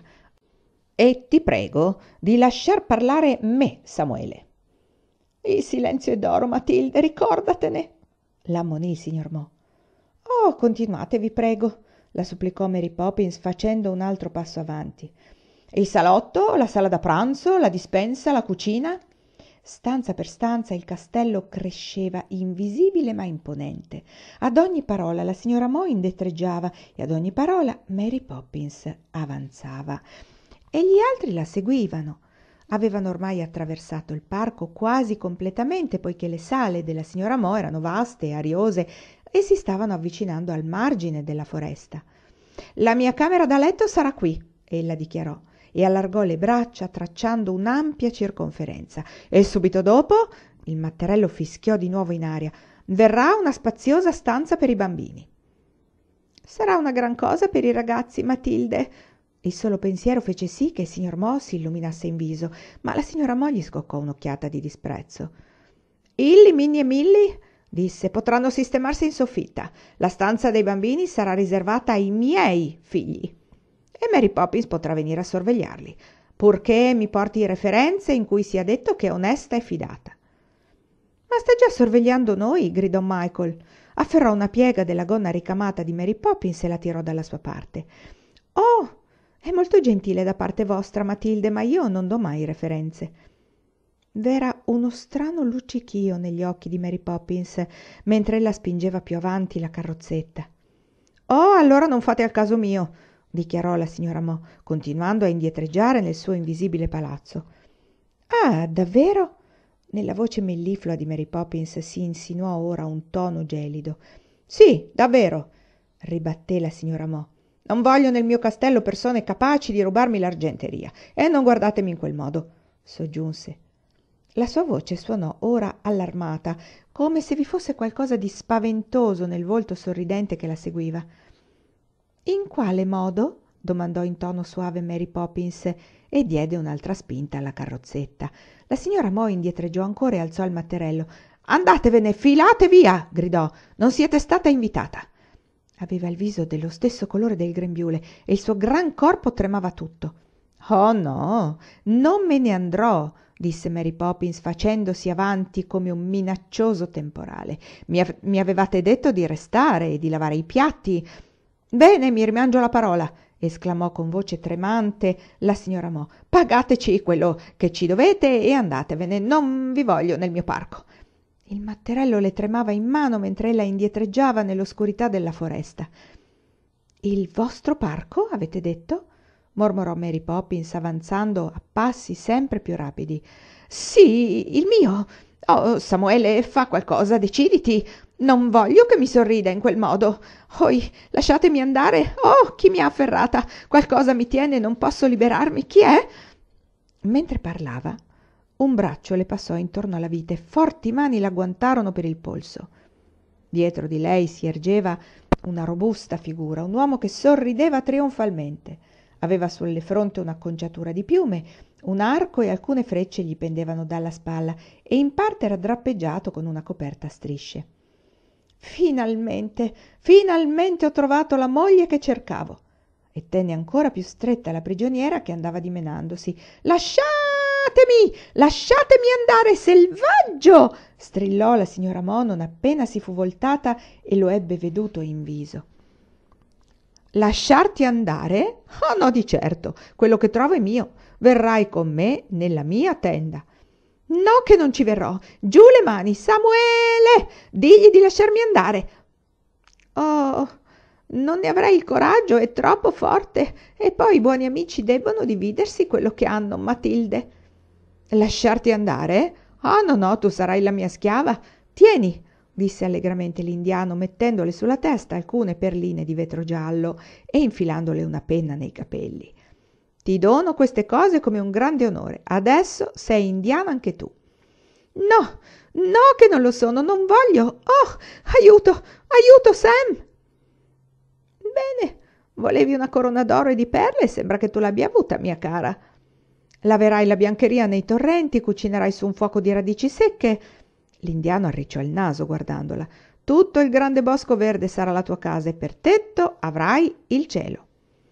«E ti prego di lasciar parlare me, Samuele». «Il silenzio è d'oro, Matilde, ricordatene», l'ammonì il signor Mo. «Oh, continuate, vi prego», la supplicò Mary Poppins facendo un altro passo avanti. «Il salotto, la sala da pranzo, la dispensa, la cucina». Stanza per stanza il castello cresceva invisibile ma imponente. Ad ogni parola la signora Mo indietreggiava e ad ogni parola Mary Poppins avanzava. E gli altri la seguivano. Avevano ormai attraversato il parco quasi completamente, poiché le sale della signora Mo erano vaste e ariose e si stavano avvicinando al margine della foresta. «La mia camera da letto sarà qui», ella dichiarò, e allargò le braccia tracciando un'ampia circonferenza. «E subito dopo», il matterello fischiò di nuovo in aria, «verrà una spaziosa stanza per i bambini». «Sarà una gran cosa per i ragazzi, Matilde». Il solo pensiero fece sì che il signor Mo si illuminasse in viso, ma la signora Mo gli scoccò un'occhiata di disprezzo. «Illy, Minnie e Milly», disse, «potranno sistemarsi in soffitta. La stanza dei bambini sarà riservata ai miei figli. E Mary Poppins potrà venire a sorvegliarli, purché mi porti referenze in cui sia detto che è onesta e fidata». «Ma sta già sorvegliando noi», gridò Michael. Afferrò una piega della gonna ricamata di Mary Poppins e la tirò dalla sua parte. «Oh, è molto gentile da parte vostra, Matilde, ma io non do mai referenze». V'era uno strano luccichio negli occhi di Mary Poppins mentre ella spingeva più avanti la carrozzetta. «Oh, allora non fate al caso mio», dichiarò la signora Mo, continuando a indietreggiare nel suo invisibile palazzo. «Ah, davvero?» Nella voce melliflua di Mary Poppins si insinuò ora un tono gelido. «Sì, davvero», ribatté la signora Mo. «Non voglio nel mio castello persone capaci di rubarmi l'argenteria, e non guardatemi in quel modo», soggiunse. La sua voce suonò ora allarmata, come se vi fosse qualcosa di spaventoso nel volto sorridente che la seguiva. «In quale modo?» domandò in tono suave Mary Poppins e diede un'altra spinta alla carrozzetta. La signora Mo indietreggiò ancora e alzò il matterello. «Andatevene, filate via!» gridò. «Non siete stata invitata!» Aveva il viso dello stesso colore del grembiule e il suo gran corpo tremava tutto. «Oh no, non me ne andrò», disse Mary Poppins facendosi avanti come un minaccioso temporale. Mi, av- mi avevate detto di restare e di lavare i piatti». «Bene, mi rimangio la parola», esclamò con voce tremante la signora Mo. «Pagateci quello che ci dovete e andatevene, non vi voglio nel mio parco». Il matterello le tremava in mano mentre ella indietreggiava nell'oscurità della foresta. «Il vostro parco, avete detto?» mormorò Mary Poppins avanzando a passi sempre più rapidi. «Sì, il mio. Oh, Samuele, fa qualcosa, deciditi. Non voglio che mi sorrida in quel modo. Oi, lasciatemi andare. Oh, chi mi ha afferrata? Qualcosa mi tiene, non posso liberarmi. Chi è?» Mentre parlava, un braccio le passò intorno alla vite, forti mani la agguantarono per il polso. Dietro di lei si ergeva una robusta figura, un uomo che sorrideva trionfalmente. Aveva sulle fronte un'acconciatura di piume, un arco e alcune frecce gli pendevano dalla spalla e in parte era drappeggiato con una coperta a strisce. Finalmente, finalmente ho trovato la moglie che cercavo! E tenne ancora più stretta la prigioniera che andava dimenandosi. Lasciatemi, lasciatemi andare, selvaggio! Strillò la signora Mo non appena si fu voltata e lo ebbe veduto in viso. Lasciarti andare? Oh no, di certo, quello che trovo è mio. Verrai con me nella mia tenda. No che non ci verrò. Giù le mani, Samuele! Digli di lasciarmi andare. Oh, non ne avrai il coraggio, è troppo forte. E poi i buoni amici debbono dividersi quello che hanno, Matilde. Lasciarti andare? Oh no, no, tu sarai la mia schiava. Tieni, disse allegramente l'indiano, mettendole sulla testa alcune perline di vetro giallo e infilandole una penna nei capelli. Ti dono queste cose come un grande onore. Adesso sei indiana anche tu. No, no che non lo sono, non voglio. Oh, aiuto, aiuto, Sam! Bene, volevi una corona d'oro e di perle, sembra che tu l'abbia avuta, mia cara. Laverai la biancheria nei torrenti, cucinerai su un fuoco di radici secche. L'indiano arricciò il naso guardandola. Tutto il grande bosco verde sarà la tua casa e per tetto avrai il cielo.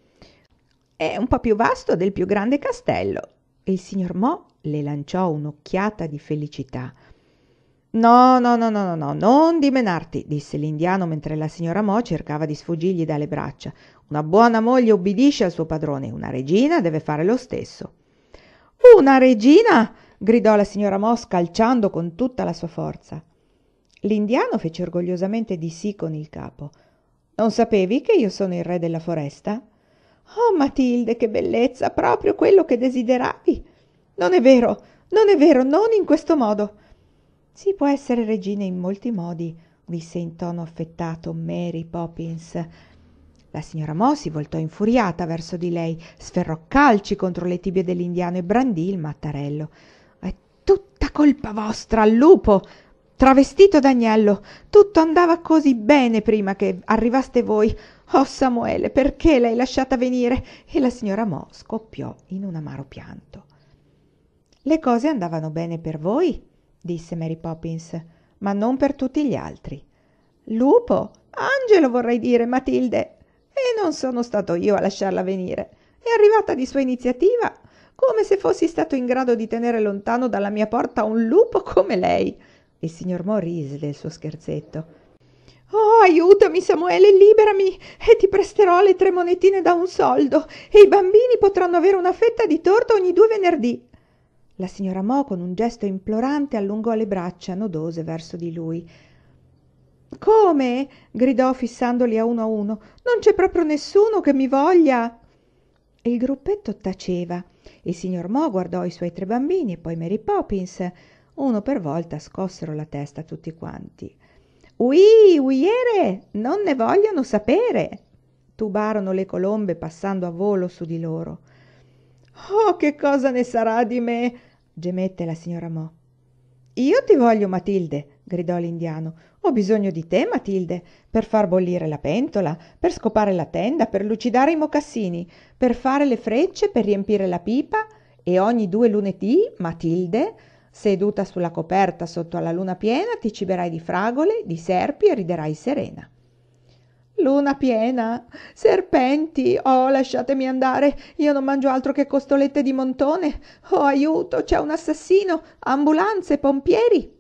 È un po' più vasto del più grande castello. Il signor Mo le lanciò un'occhiata di felicità. No, no, no, no, no, no, non dimenarti, disse l'indiano mentre la signora Mo cercava di sfuggirgli dalle braccia. Una buona moglie ubbidisce al suo padrone, una regina deve fare lo stesso. Una regina? Gridò la signora Mo scalciando con tutta la sua forza. L'indiano fece orgogliosamente di sì con il capo. Non sapevi che io sono il re della foresta? Oh, Matilde, che bellezza, proprio quello che desideravi. Non è vero, non è vero, non in questo modo. Si può essere regina in molti modi, disse in tono affettato Mary Poppins. La signora Mo si voltò infuriata verso di lei, sferrò calci contro le tibie dell'indiano e brandì il mattarello. È tutta colpa vostra, al lupo, travestito d'agnello. Tutto andava così bene prima che arrivaste voi. Oh, Samuele, perché l'hai lasciata venire? E la signora Mo scoppiò in un amaro pianto. Le cose andavano bene per voi, disse Mary Poppins, ma non per tutti gli altri. Lupo? Angelo vorrei dire, Matilde. E non sono stato io a lasciarla venire. È arrivata di sua iniziativa, come se fossi stato in grado di tenere lontano dalla mia porta un lupo come lei. Il signor Mo rise del suo scherzetto. Oh, aiutami, Samuele, liberami e ti presterò le tre monetine da un soldo e i bambini potranno avere una fetta di torta ogni due venerdì. La signora Mo con un gesto implorante allungò le braccia nodose verso di lui. Come? Gridò fissandoli a uno a uno. Non c'è proprio nessuno che mi voglia. Il gruppetto taceva. Il signor Mo guardò i suoi tre bambini e poi Mary Poppins. Uno per volta scossero la testa tutti quanti. Ui, uiere, non ne vogliono sapere, tubarono le colombe passando a volo su di loro. Oh, che cosa ne sarà di me? Gemette la signora Mo. Io ti voglio, Matilde, gridò l'indiano. Ho bisogno di te, Matilde, per far bollire la pentola, per scopare la tenda, per lucidare i mocassini, per fare le frecce, per riempire la pipa, e ogni due lunedì, Matilde, seduta sulla coperta sotto alla luna piena, ti ciberai di fragole, di serpi e riderai serena. Luna piena, serpenti, oh, lasciatemi andare, io non mangio altro che costolette di montone. Oh, aiuto, c'è un assassino, ambulanze, pompieri.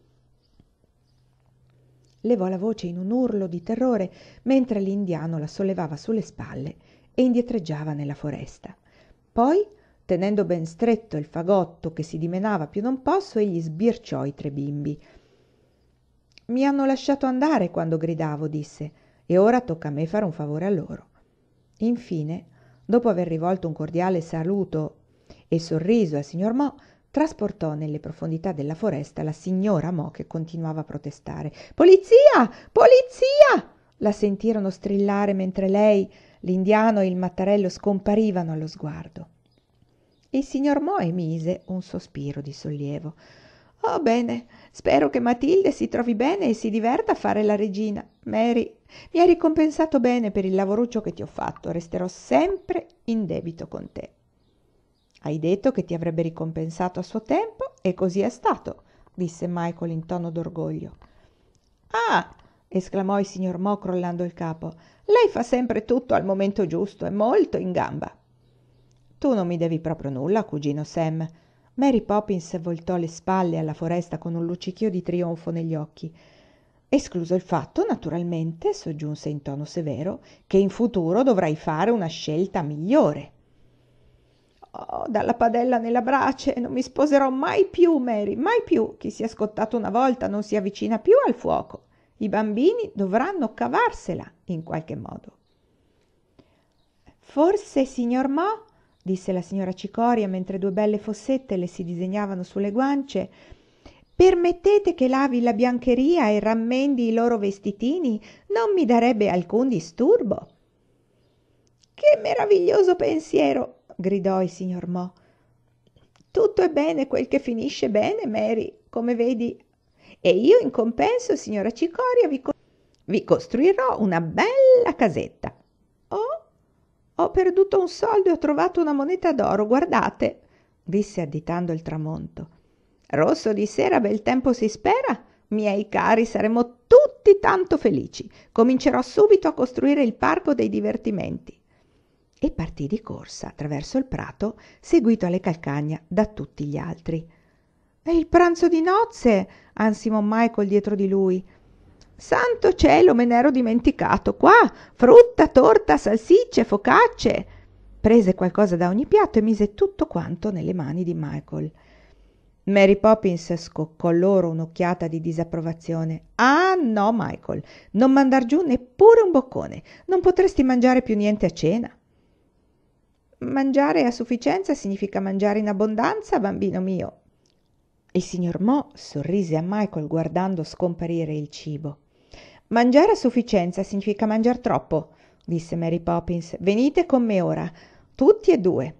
Levò la voce in un urlo di terrore mentre l'indiano la sollevava sulle spalle e indietreggiava nella foresta. Poi, tenendo ben stretto il fagotto che si dimenava più non posso, egli sbirciò i tre bimbi. Mi hanno lasciato andare quando gridavo, disse, e ora tocca a me fare un favore a loro. Infine, dopo aver rivolto un cordiale saluto e sorriso al signor Mo, trasportò nelle profondità della foresta la signora Mo che continuava a protestare. Polizia! Polizia! La sentirono strillare mentre lei, l'indiano e il mattarello scomparivano allo sguardo. Il signor Mo emise un sospiro di sollievo. «Oh, bene, spero che Matilde si trovi bene e si diverta a fare la regina. Mary, mi hai ricompensato bene per il lavoruccio che ti ho fatto, resterò sempre in debito con te». «Hai detto che ti avrebbe ricompensato a suo tempo e così è stato», disse Michael in tono d'orgoglio. «Ah!» esclamò il signor Mo crollando il capo. «Lei fa sempre tutto al momento giusto, è molto in gamba». «Tu non mi devi proprio nulla, cugino Sam». Mary Poppins voltò le spalle alla foresta con un luccichio di trionfo negli occhi. «Escluso il fatto, naturalmente», soggiunse in tono severo, «che in futuro dovrai fare una scelta migliore». «Oh, dalla padella nella brace, non mi sposerò mai più, Mary, mai più. Chi si è scottato una volta non si avvicina più al fuoco. I bambini dovranno cavarsela in qualche modo». «Forse, signor Mo», disse la signora Cicoria mentre due belle fossette le si disegnavano sulle guance, «permettete che lavi la biancheria e rammendi i loro vestitini? Non mi darebbe alcun disturbo». «Che meraviglioso pensiero!» gridò il signor Mo. «Tutto è bene quel che finisce bene, Mary, come vedi. E io in compenso, signora Cicoria, vi, co- vi costruirò una bella casetta». «Oh, ho perduto un soldo e ho trovato una moneta d'oro, guardate», disse additando il tramonto. «Rosso di sera, bel tempo si spera. Miei cari, saremo tutti tanto felici. Comincerò subito a costruire il parco dei divertimenti». E partì di corsa attraverso il prato, seguito alle calcagna da tutti gli altri. «È il pranzo di nozze!» ansimò Michael dietro di lui. «Santo cielo, me n'ero dimenticato! Qua, frutta, torta, salsicce, focacce!» Prese qualcosa da ogni piatto e mise tutto quanto nelle mani di Michael. Mary Poppins scoccò loro un'occhiata di disapprovazione. «Ah, no, Michael, non mandar giù neppure un boccone. Non potresti mangiare più niente a cena». «Mangiare a sufficienza significa mangiare in abbondanza, bambino mio». Il signor Mo sorrise a Michael guardando scomparire il cibo. «Mangiare a sufficienza significa mangiar troppo», disse Mary Poppins. «Venite con me ora, tutti e due».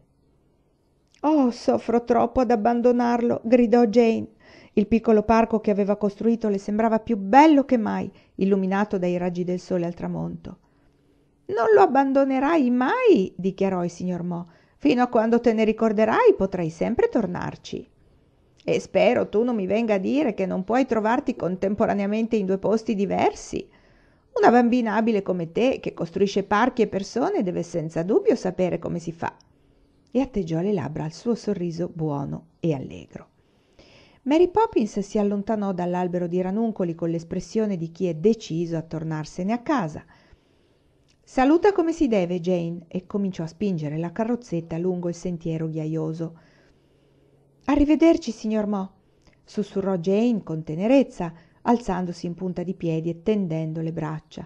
«Oh, soffro troppo ad abbandonarlo», gridò Jane. Il piccolo parco che aveva costruito le sembrava più bello che mai, illuminato dai raggi del sole al tramonto. «Non lo abbandonerai mai», dichiarò il signor Mo. «Fino a quando te ne ricorderai potrai sempre tornarci. E spero tu non mi venga a dire che non puoi trovarti contemporaneamente in due posti diversi. Una bambina abile come te, che costruisce parchi e persone, deve senza dubbio sapere come si fa». E atteggiò le labbra al suo sorriso buono e allegro. Mary Poppins si allontanò dall'albero di ranuncoli con l'espressione di chi è deciso a tornarsene a casa. «Saluta come si deve, Jane», e cominciò a spingere la carrozzetta lungo il sentiero ghiaioso. «Arrivederci, signor Mo», sussurrò Jane con tenerezza, alzandosi in punta di piedi e tendendo le braccia.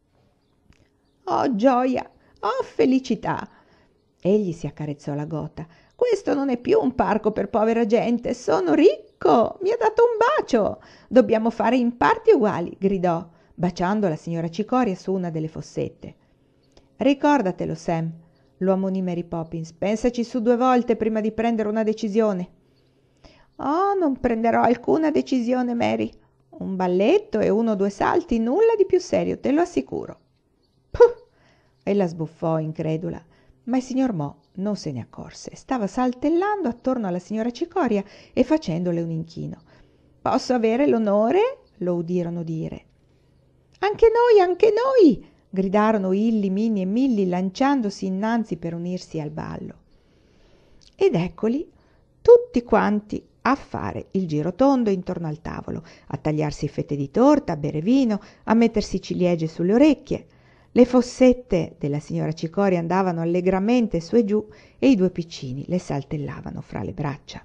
«Oh gioia! Oh felicità!» Egli si accarezzò la gota. «Questo non è più un parco per povera gente, sono ricco! Mi ha dato un bacio! Dobbiamo fare in parti uguali», gridò, baciando la signora Cicoria su una delle fossette. «Ricordatelo, Sam», lo ammonì Mary Poppins. «Pensaci su due volte prima di prendere una decisione». «Oh, non prenderò alcuna decisione, Mary. Un balletto e uno o due salti, nulla di più serio, te lo assicuro». «Puh!» ella sbuffò incredula, ma il signor Mo non se ne accorse. Stava saltellando attorno alla signora Cicoria e facendole un inchino. «Posso avere l'onore?» lo udirono dire. «Anche noi, anche noi!» gridarono Illy, Minnie e Milly lanciandosi innanzi per unirsi al ballo. Ed eccoli tutti quanti a fare il giro tondo intorno al tavolo, a tagliarsi fette di torta, a bere vino, a mettersi ciliegie sulle orecchie. Le fossette della signora Cicoria andavano allegramente su e giù e i due piccini le saltellavano fra le braccia.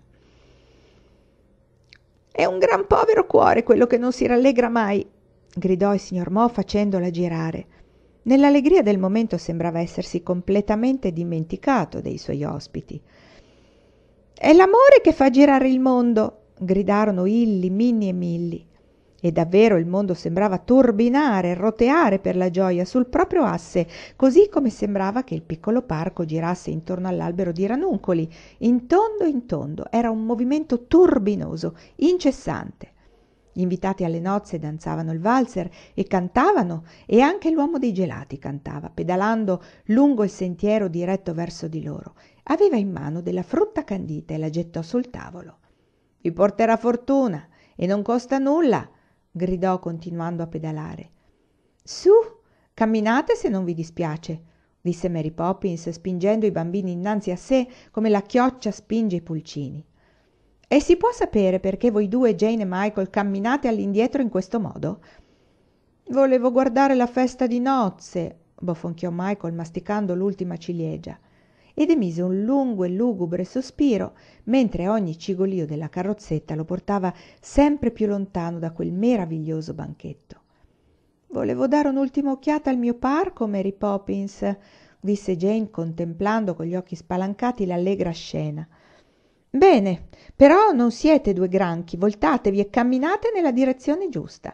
«È un gran povero cuore quello che non si rallegra mai», gridò il signor Mo facendola girare. Nell'allegria del momento sembrava essersi completamente dimenticato dei suoi ospiti. «È l'amore che fa girare il mondo», gridarono Illy, Minnie e Milly. E davvero il mondo sembrava turbinare, roteare per la gioia sul proprio asse, così come sembrava che il piccolo parco girasse intorno all'albero di ranuncoli, in tondo in tondo. Era un movimento turbinoso, incessante. Gli invitati alle nozze danzavano il valzer e cantavano, e anche l'uomo dei gelati cantava, pedalando lungo il sentiero diretto verso di loro. Aveva in mano della frutta candita e la gettò sul tavolo. «Vi porterà fortuna e non costa nulla», gridò continuando a pedalare. «Su, camminate se non vi dispiace», disse Mary Poppins, spingendo i bambini innanzi a sé come la chioccia spinge i pulcini. «E si può sapere perché voi due, Jane e Michael, camminate all'indietro in questo modo?» «Volevo guardare la festa di nozze», bofonchiò Michael masticando l'ultima ciliegia, ed emise un lungo e lugubre sospiro, mentre ogni cigolio della carrozzetta lo portava sempre più lontano da quel meraviglioso banchetto. «Volevo dare un'ultima occhiata al mio parco, Mary Poppins», disse Jane contemplando con gli occhi spalancati l'allegra scena. «Bene, però non siete due granchi, voltatevi e camminate nella direzione giusta».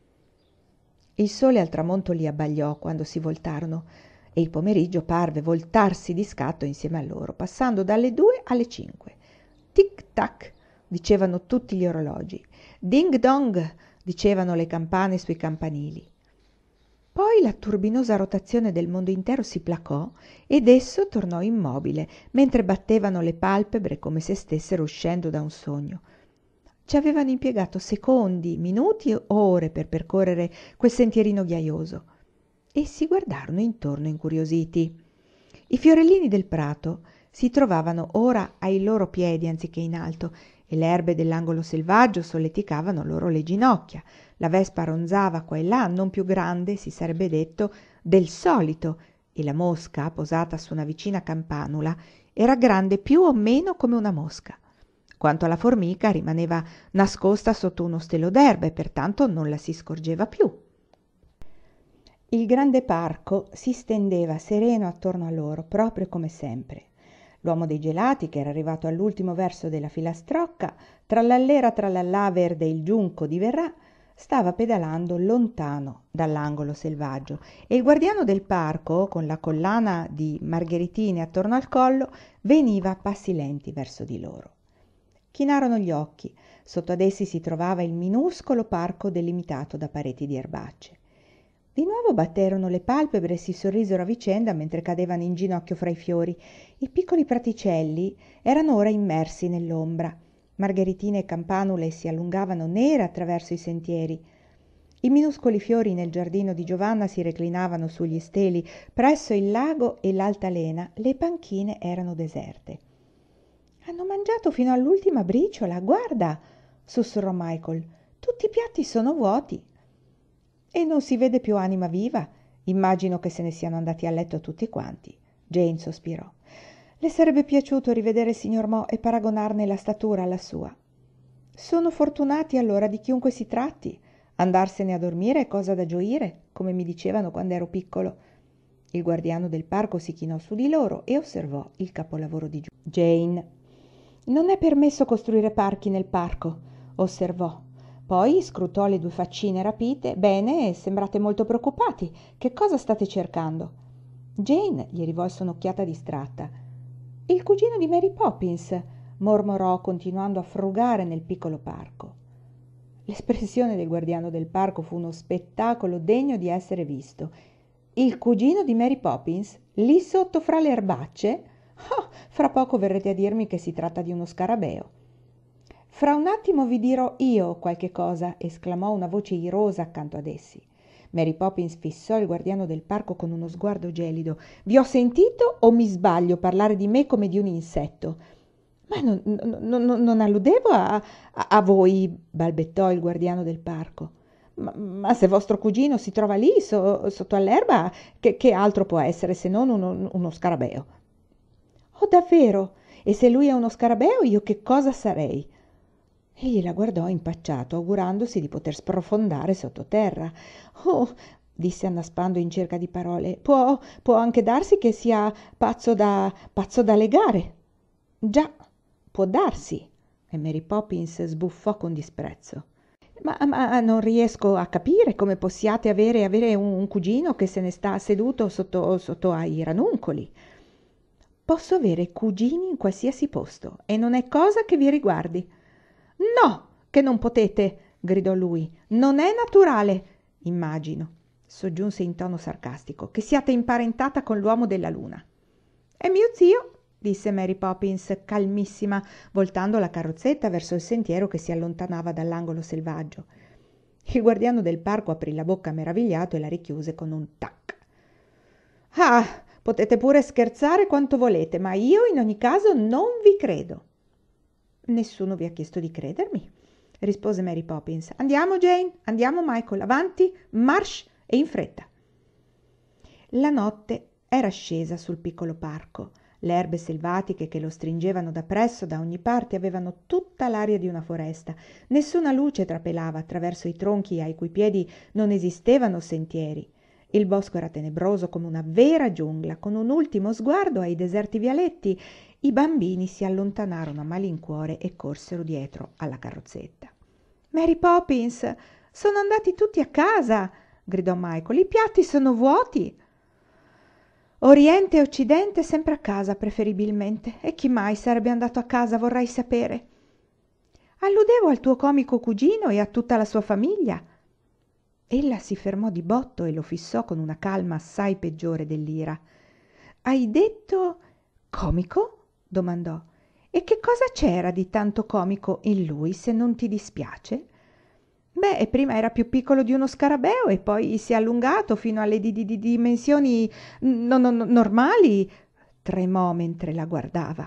Il sole al tramonto li abbagliò quando si voltarono, e il pomeriggio parve voltarsi di scatto insieme a loro, passando dalle due alle cinque. Tic-tac, dicevano tutti gli orologi. Ding-dong, dicevano le campane sui campanili. Poi la turbinosa rotazione del mondo intero si placò ed esso tornò immobile, mentre battevano le palpebre come se stessero uscendo da un sogno. Ci avevano impiegato secondi, minuti o ore per percorrere quel sentierino ghiaioso, e si guardarono intorno incuriositi. I fiorellini del prato si trovavano ora ai loro piedi anziché in alto, e le erbe dell'angolo selvaggio solleticavano loro le ginocchia. La vespa ronzava qua e là, non più grande, si sarebbe detto, del solito, e la mosca, posata su una vicina campanula, era grande più o meno come una mosca. Quanto alla formica, rimaneva nascosta sotto uno stelo d'erba e pertanto non la si scorgeva più. Il grande parco si stendeva sereno attorno a loro, proprio come sempre. L'uomo dei gelati, che era arrivato all'ultimo verso della filastrocca, trallallera trallallà verde il giunco di Verrà, stava pedalando lontano dall'angolo selvaggio, e il guardiano del parco, con la collana di margheritine attorno al collo, veniva a passi lenti verso di loro. Chinarono gli occhi. Sotto ad essi si trovava il minuscolo parco delimitato da pareti di erbacce. Di nuovo batterono le palpebre e si sorrisero a vicenda mentre cadevano in ginocchio fra i fiori. I piccoli praticelli erano ora immersi nell'ombra. Margheritine e campanule si allungavano nere attraverso i sentieri. I minuscoli fiori nel giardino di Giovanna si reclinavano sugli steli. Presso il lago e l'altalena le panchine erano deserte. «Hanno mangiato fino all'ultima briciola, guarda!» sussurrò Michael. «Tutti i piatti sono vuoti!» «E non si vede più anima viva? Immagino che se ne siano andati a letto tutti quanti». Jane sospirò. Le sarebbe piaciuto rivedere il signor Mo e paragonarne la statura alla sua. «Sono fortunati allora di chiunque si tratti. Andarsene a dormire è cosa da gioire, come mi dicevano quando ero piccolo». Il guardiano del parco si chinò su di loro e osservò il capolavoro di Jane. «Non è permesso costruire parchi nel parco», osservò. Poi scrutò le due faccine rapite. «Bene, sembrate molto preoccupati. Che cosa state cercando?» Jane gli rivolse un'occhiata distratta. «Il cugino di Mary Poppins», mormorò continuando a frugare nel piccolo parco. L'espressione del guardiano del parco fu uno spettacolo degno di essere visto. «Il cugino di Mary Poppins? Lì sotto fra le erbacce? Oh, fra poco verrete a dirmi che si tratta di uno scarabeo». «Fra un attimo vi dirò io qualche cosa», esclamò una voce irosa accanto ad essi. Mary Poppins fissò il guardiano del parco con uno sguardo gelido. «Vi ho sentito o mi sbaglio parlare di me come di un insetto?» «Ma non, non, non, non alludevo a, a, a voi», balbettò il guardiano del parco. Ma, «ma se vostro cugino si trova lì, so, sotto all'erba, che, che altro può essere se non uno, uno scarabeo?» «Oh, davvero? E se lui è uno scarabeo, io che cosa sarei?» Egli la guardò impacciato, augurandosi di poter sprofondare sottoterra. «Oh», disse annaspando in cerca di parole, può, può anche darsi che sia pazzo da, pazzo da legare». «Già, può darsi», e Mary Poppins sbuffò con disprezzo. Ma, ma non riesco a capire come possiate avere, avere un, un cugino che se ne sta seduto sotto, sotto ai ranuncoli. Posso avere cugini in qualsiasi posto e non è cosa che vi riguardi. No, che non potete, gridò lui. Non è naturale, immagino, soggiunse in tono sarcastico, che siate imparentata con l'uomo della luna. È mio zio, disse Mary Poppins, calmissima, voltando la carrozzetta verso il sentiero che si allontanava dall'angolo selvaggio. Il guardiano del parco aprì la bocca meravigliato e la richiuse con un tac. Ah, potete pure scherzare quanto volete, ma io in ogni caso non vi credo. Nessuno vi ha chiesto di credermi, rispose Mary Poppins. Andiamo, Jane, andiamo, Michael, avanti, march e in fretta. La notte era scesa sul piccolo parco. Le erbe selvatiche che lo stringevano da presso da ogni parte avevano tutta l'aria di una foresta. Nessuna luce trapelava attraverso i tronchi ai cui piedi non esistevano sentieri. Il bosco era tenebroso come una vera giungla. Con un ultimo sguardo ai deserti vialetti, i bambini si allontanarono a malincuore e corsero dietro alla carrozzetta. Mary Poppins, sono andati tutti a casa, gridò Michael. I piatti sono vuoti. Oriente e Occidente sempre a casa, preferibilmente. E chi mai sarebbe andato a casa, vorrei sapere. Alludevo al tuo comico cugino e a tutta la sua famiglia. Ella si fermò di botto e lo fissò con una calma assai peggiore dell'ira. Hai detto comico? Domandò. E che cosa c'era di tanto comico in lui, se non ti dispiace? Beh, prima era più piccolo di uno scarabeo e poi si è allungato fino alle di, di, di dimensioni no, no, normali. Tremò mentre la guardava.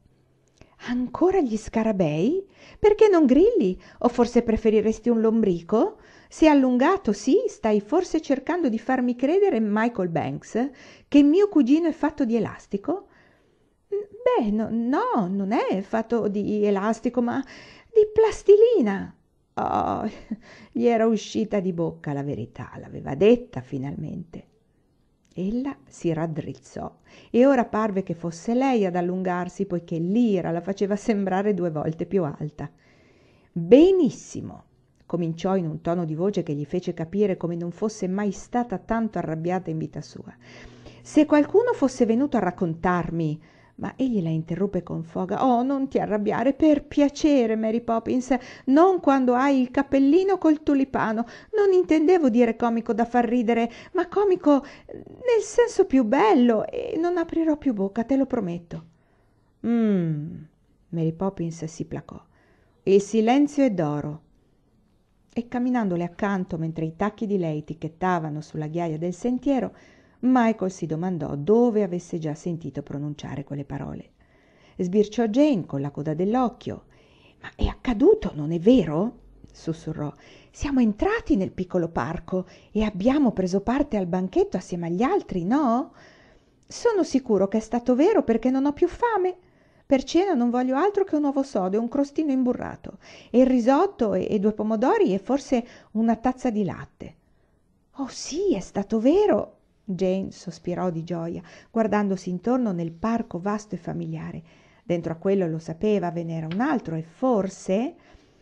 Ancora gli scarabei? Perché non grilli? O forse preferiresti un lombrico? Si è allungato, sì, stai forse cercando di farmi credere, Michael Banks, che mio cugino è fatto di elastico? Beh, no, no, non è fatto di elastico, ma di plastilina. Oh, gli era uscita di bocca la verità, l'aveva detta finalmente. Ella si raddrizzò e ora parve che fosse lei ad allungarsi, poiché l'ira la faceva sembrare due volte più alta. Benissimo, cominciò in un tono di voce che gli fece capire come non fosse mai stata tanto arrabbiata in vita sua. Se qualcuno fosse venuto a raccontarmi, ma egli la interruppe con foga. Oh, non ti arrabbiare, per piacere, Mary Poppins, non quando hai il cappellino col tulipano. Non intendevo dire comico da far ridere, ma comico nel senso più bello, e non aprirò più bocca, te lo prometto. Mmm, Mary Poppins si placò. Il silenzio è d'oro. E camminandole accanto mentre i tacchi di lei ticchettavano sulla ghiaia del sentiero, Michael si domandò dove avesse già sentito pronunciare quelle parole. Sbirciò Jane con la coda dell'occhio. Ma è accaduto, non è vero? Sussurrò. Siamo entrati nel piccolo parco e abbiamo preso parte al banchetto assieme agli altri, no? Sono sicuro che è stato vero perché non ho più fame. Per cena non voglio altro che un uovo sodo e un crostino imburrato, e il risotto e, e due pomodori e forse una tazza di latte. Oh sì, è stato vero! Jane sospirò di gioia, guardandosi intorno nel parco vasto e familiare. Dentro a quello, lo sapeva, ve n'era un altro e forse...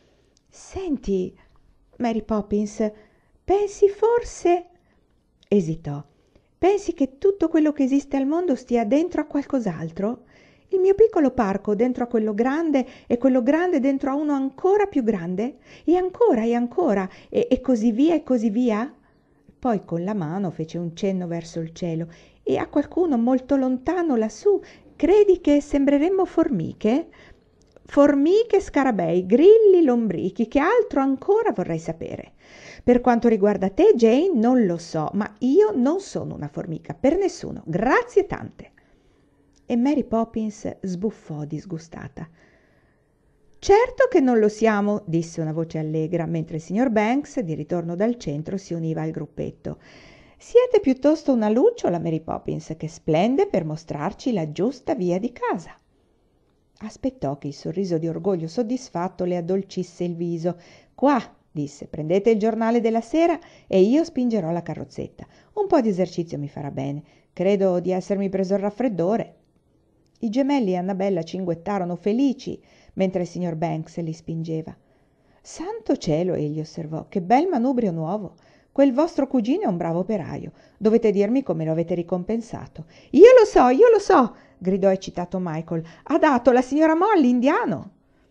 Senti, Mary Poppins, pensi forse... Esitò. Pensi che tutto quello che esiste al mondo stia dentro a qualcos'altro? Il mio piccolo parco dentro a quello grande e quello grande dentro a uno ancora più grande? E ancora e ancora e, e così via e così via? Poi con la mano fece un cenno verso il cielo. E a qualcuno molto lontano lassù, credi che sembreremmo formiche? Formiche, scarabei, grilli, lombrichi, che altro ancora vorrei sapere? Per quanto riguarda te, Jane, non lo so, ma io non sono una formica, per nessuno, grazie tante. E Mary Poppins sbuffò disgustata. Certo che non lo siamo, disse una voce allegra, mentre il signor Banks, di ritorno dal centro, si univa al gruppetto. Siete piuttosto una lucciola, Mary Poppins, che splende per mostrarci la giusta via di casa. Aspettò che il sorriso di orgoglio soddisfatto le addolcisse il viso. Qua, disse, prendete il giornale della sera e io spingerò la carrozzetta. Un po' di esercizio mi farà bene. Credo di essermi preso il raffreddore. I gemelli e Annabella cinguettarono felici mentre il signor Banks li spingeva. Santo cielo, egli osservò, che bel manubrio nuovo. Quel vostro cugino è un bravo operaio. Dovete dirmi come lo avete ricompensato. Io lo so, io lo so, gridò eccitato Michael. Ha dato la signora Mo all'indiano.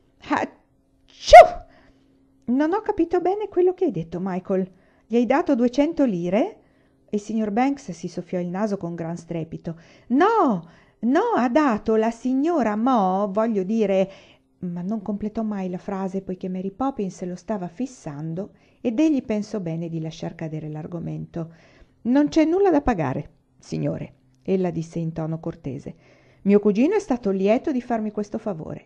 Acciù! Non ho capito bene quello che hai detto, Michael. Gli hai dato duecento lire? Il signor Banks si soffiò il naso con gran strepito. No, no, ha dato la signora Mo, voglio dire... Ma non completò mai la frase poiché Mary Poppins lo stava fissando ed egli pensò bene di lasciar cadere l'argomento. Non c'è nulla da pagare, signore, ella disse in tono cortese. Mio cugino è stato lieto di farmi questo favore.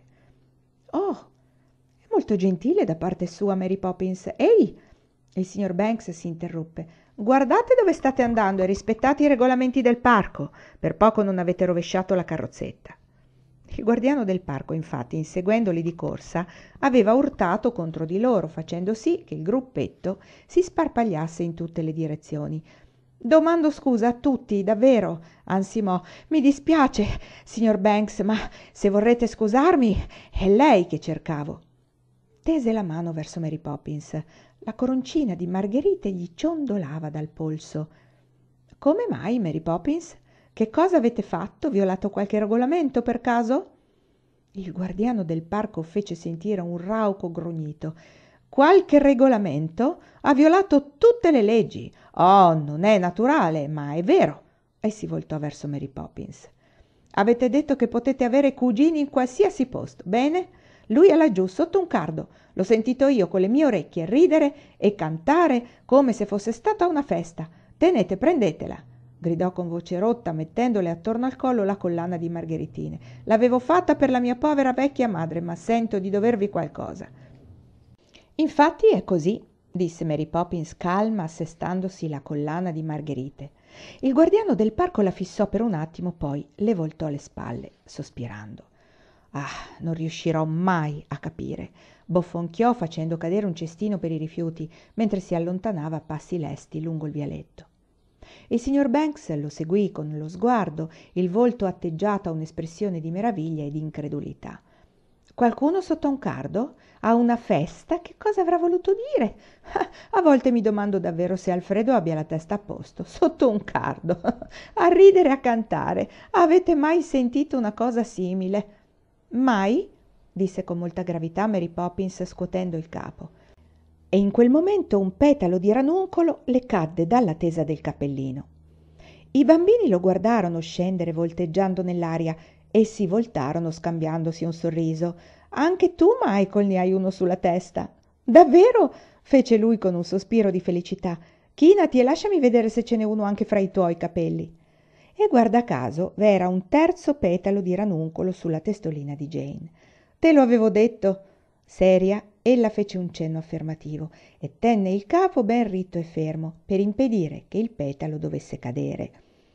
Oh, è molto gentile da parte sua, Mary Poppins. Ehi! Il signor Banks si interruppe. Guardate dove state andando e rispettate i regolamenti del parco. Per poco non avete rovesciato la carrozzetta. Il guardiano del parco, infatti, inseguendoli di corsa, aveva urtato contro di loro, facendo sì che il gruppetto si sparpagliasse in tutte le direzioni. Domando scusa a tutti, davvero, ansimò. Mi dispiace, signor Banks, ma se vorrete scusarmi, è lei che cercavo. Tese la mano verso Mary Poppins. La coroncina di margherite gli ciondolava dal polso. Come mai, Mary Poppins? Che cosa avete fatto? Violato qualche regolamento per caso? Il guardiano del parco fece sentire un rauco grugnito. Qualche regolamento? Ha violato tutte le leggi. Oh, non è naturale, ma è vero. E si voltò verso Mary Poppins. Avete detto che potete avere cugini in qualsiasi posto, bene? Lui è laggiù, sotto un cardo. L'ho sentito io con le mie orecchie ridere e cantare come se fosse stata una festa. Tenete, prendetela, gridò con voce rotta, mettendole attorno al collo la collana di margheritine. L'avevo fatta per la mia povera vecchia madre, ma sento di dovervi qualcosa. Infatti è così, disse Mary Poppins calma, assestandosi la collana di margherite. Il guardiano del parco la fissò per un attimo, poi le voltò le spalle, sospirando. Ah, non riuscirò mai a capire, bofonchiò facendo cadere un cestino per i rifiuti, mentre si allontanava a passi lesti lungo il vialetto. Il signor Banks lo seguì con lo sguardo, il volto atteggiato a un'espressione di meraviglia e di incredulità. Qualcuno sotto un cardo? A una festa? Che cosa avrà voluto dire? A volte mi domando davvero se Alfredo abbia la testa a posto. Sotto un cardo, a ridere e a cantare. Avete mai sentito una cosa simile? Mai? Disse con molta gravità Mary Poppins scuotendo il capo. E in quel momento un petalo di ranuncolo le cadde dalla tesa del cappellino. I bambini lo guardarono scendere volteggiando nell'aria e si voltarono scambiandosi un sorriso. Anche tu, Michael, ne hai uno sulla testa. Davvero? Fece lui con un sospiro di felicità. Chinati e lasciami vedere se ce n'è uno anche fra i tuoi capelli. E guarda caso v'era un terzo petalo di ranuncolo sulla testolina di Jane. Te lo avevo detto. Seria, ella fece un cenno affermativo e tenne il capo ben ritto e fermo per impedire che il petalo dovesse cadere.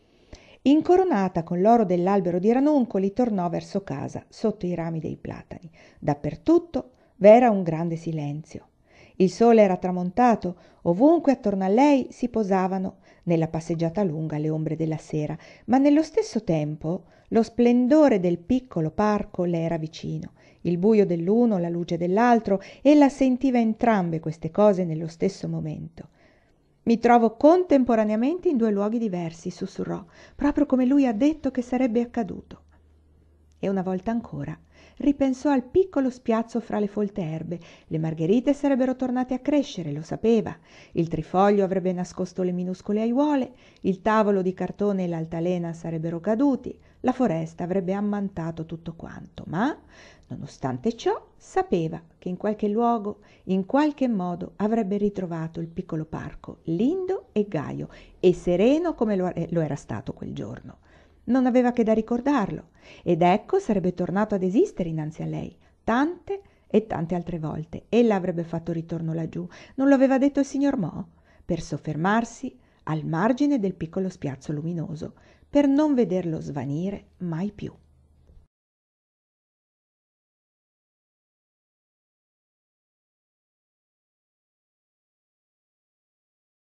Incoronata con l'oro dell'albero di ranuncoli, tornò verso casa sotto i rami dei platani. Dappertutto v'era un grande silenzio. Il sole era tramontato, ovunque attorno a lei si posavano nella passeggiata lunga le ombre della sera, ma nello stesso tempo lo splendore del piccolo parco le era vicino. Il buio dell'uno, la luce dell'altro, ella sentiva entrambe queste cose nello stesso momento. Mi trovo contemporaneamente in due luoghi diversi, sussurrò, proprio come lui ha detto che sarebbe accaduto. E una volta ancora ripensò al piccolo spiazzo fra le folte erbe. Le margherite sarebbero tornate a crescere, lo sapeva. Il trifoglio avrebbe nascosto le minuscole aiuole, il tavolo di cartone e l'altalena sarebbero caduti, la foresta avrebbe ammantato tutto quanto, ma, nonostante ciò, sapeva che in qualche luogo, in qualche modo, avrebbe ritrovato il piccolo parco, lindo e gaio e sereno come lo era stato quel giorno. Non aveva che da ricordarlo, ed ecco sarebbe tornato ad esistere innanzi a lei, tante e tante altre volte. Ella avrebbe fatto ritorno laggiù, non lo aveva detto il signor Mo, per soffermarsi al margine del piccolo spiazzo luminoso, per non vederlo svanire mai più.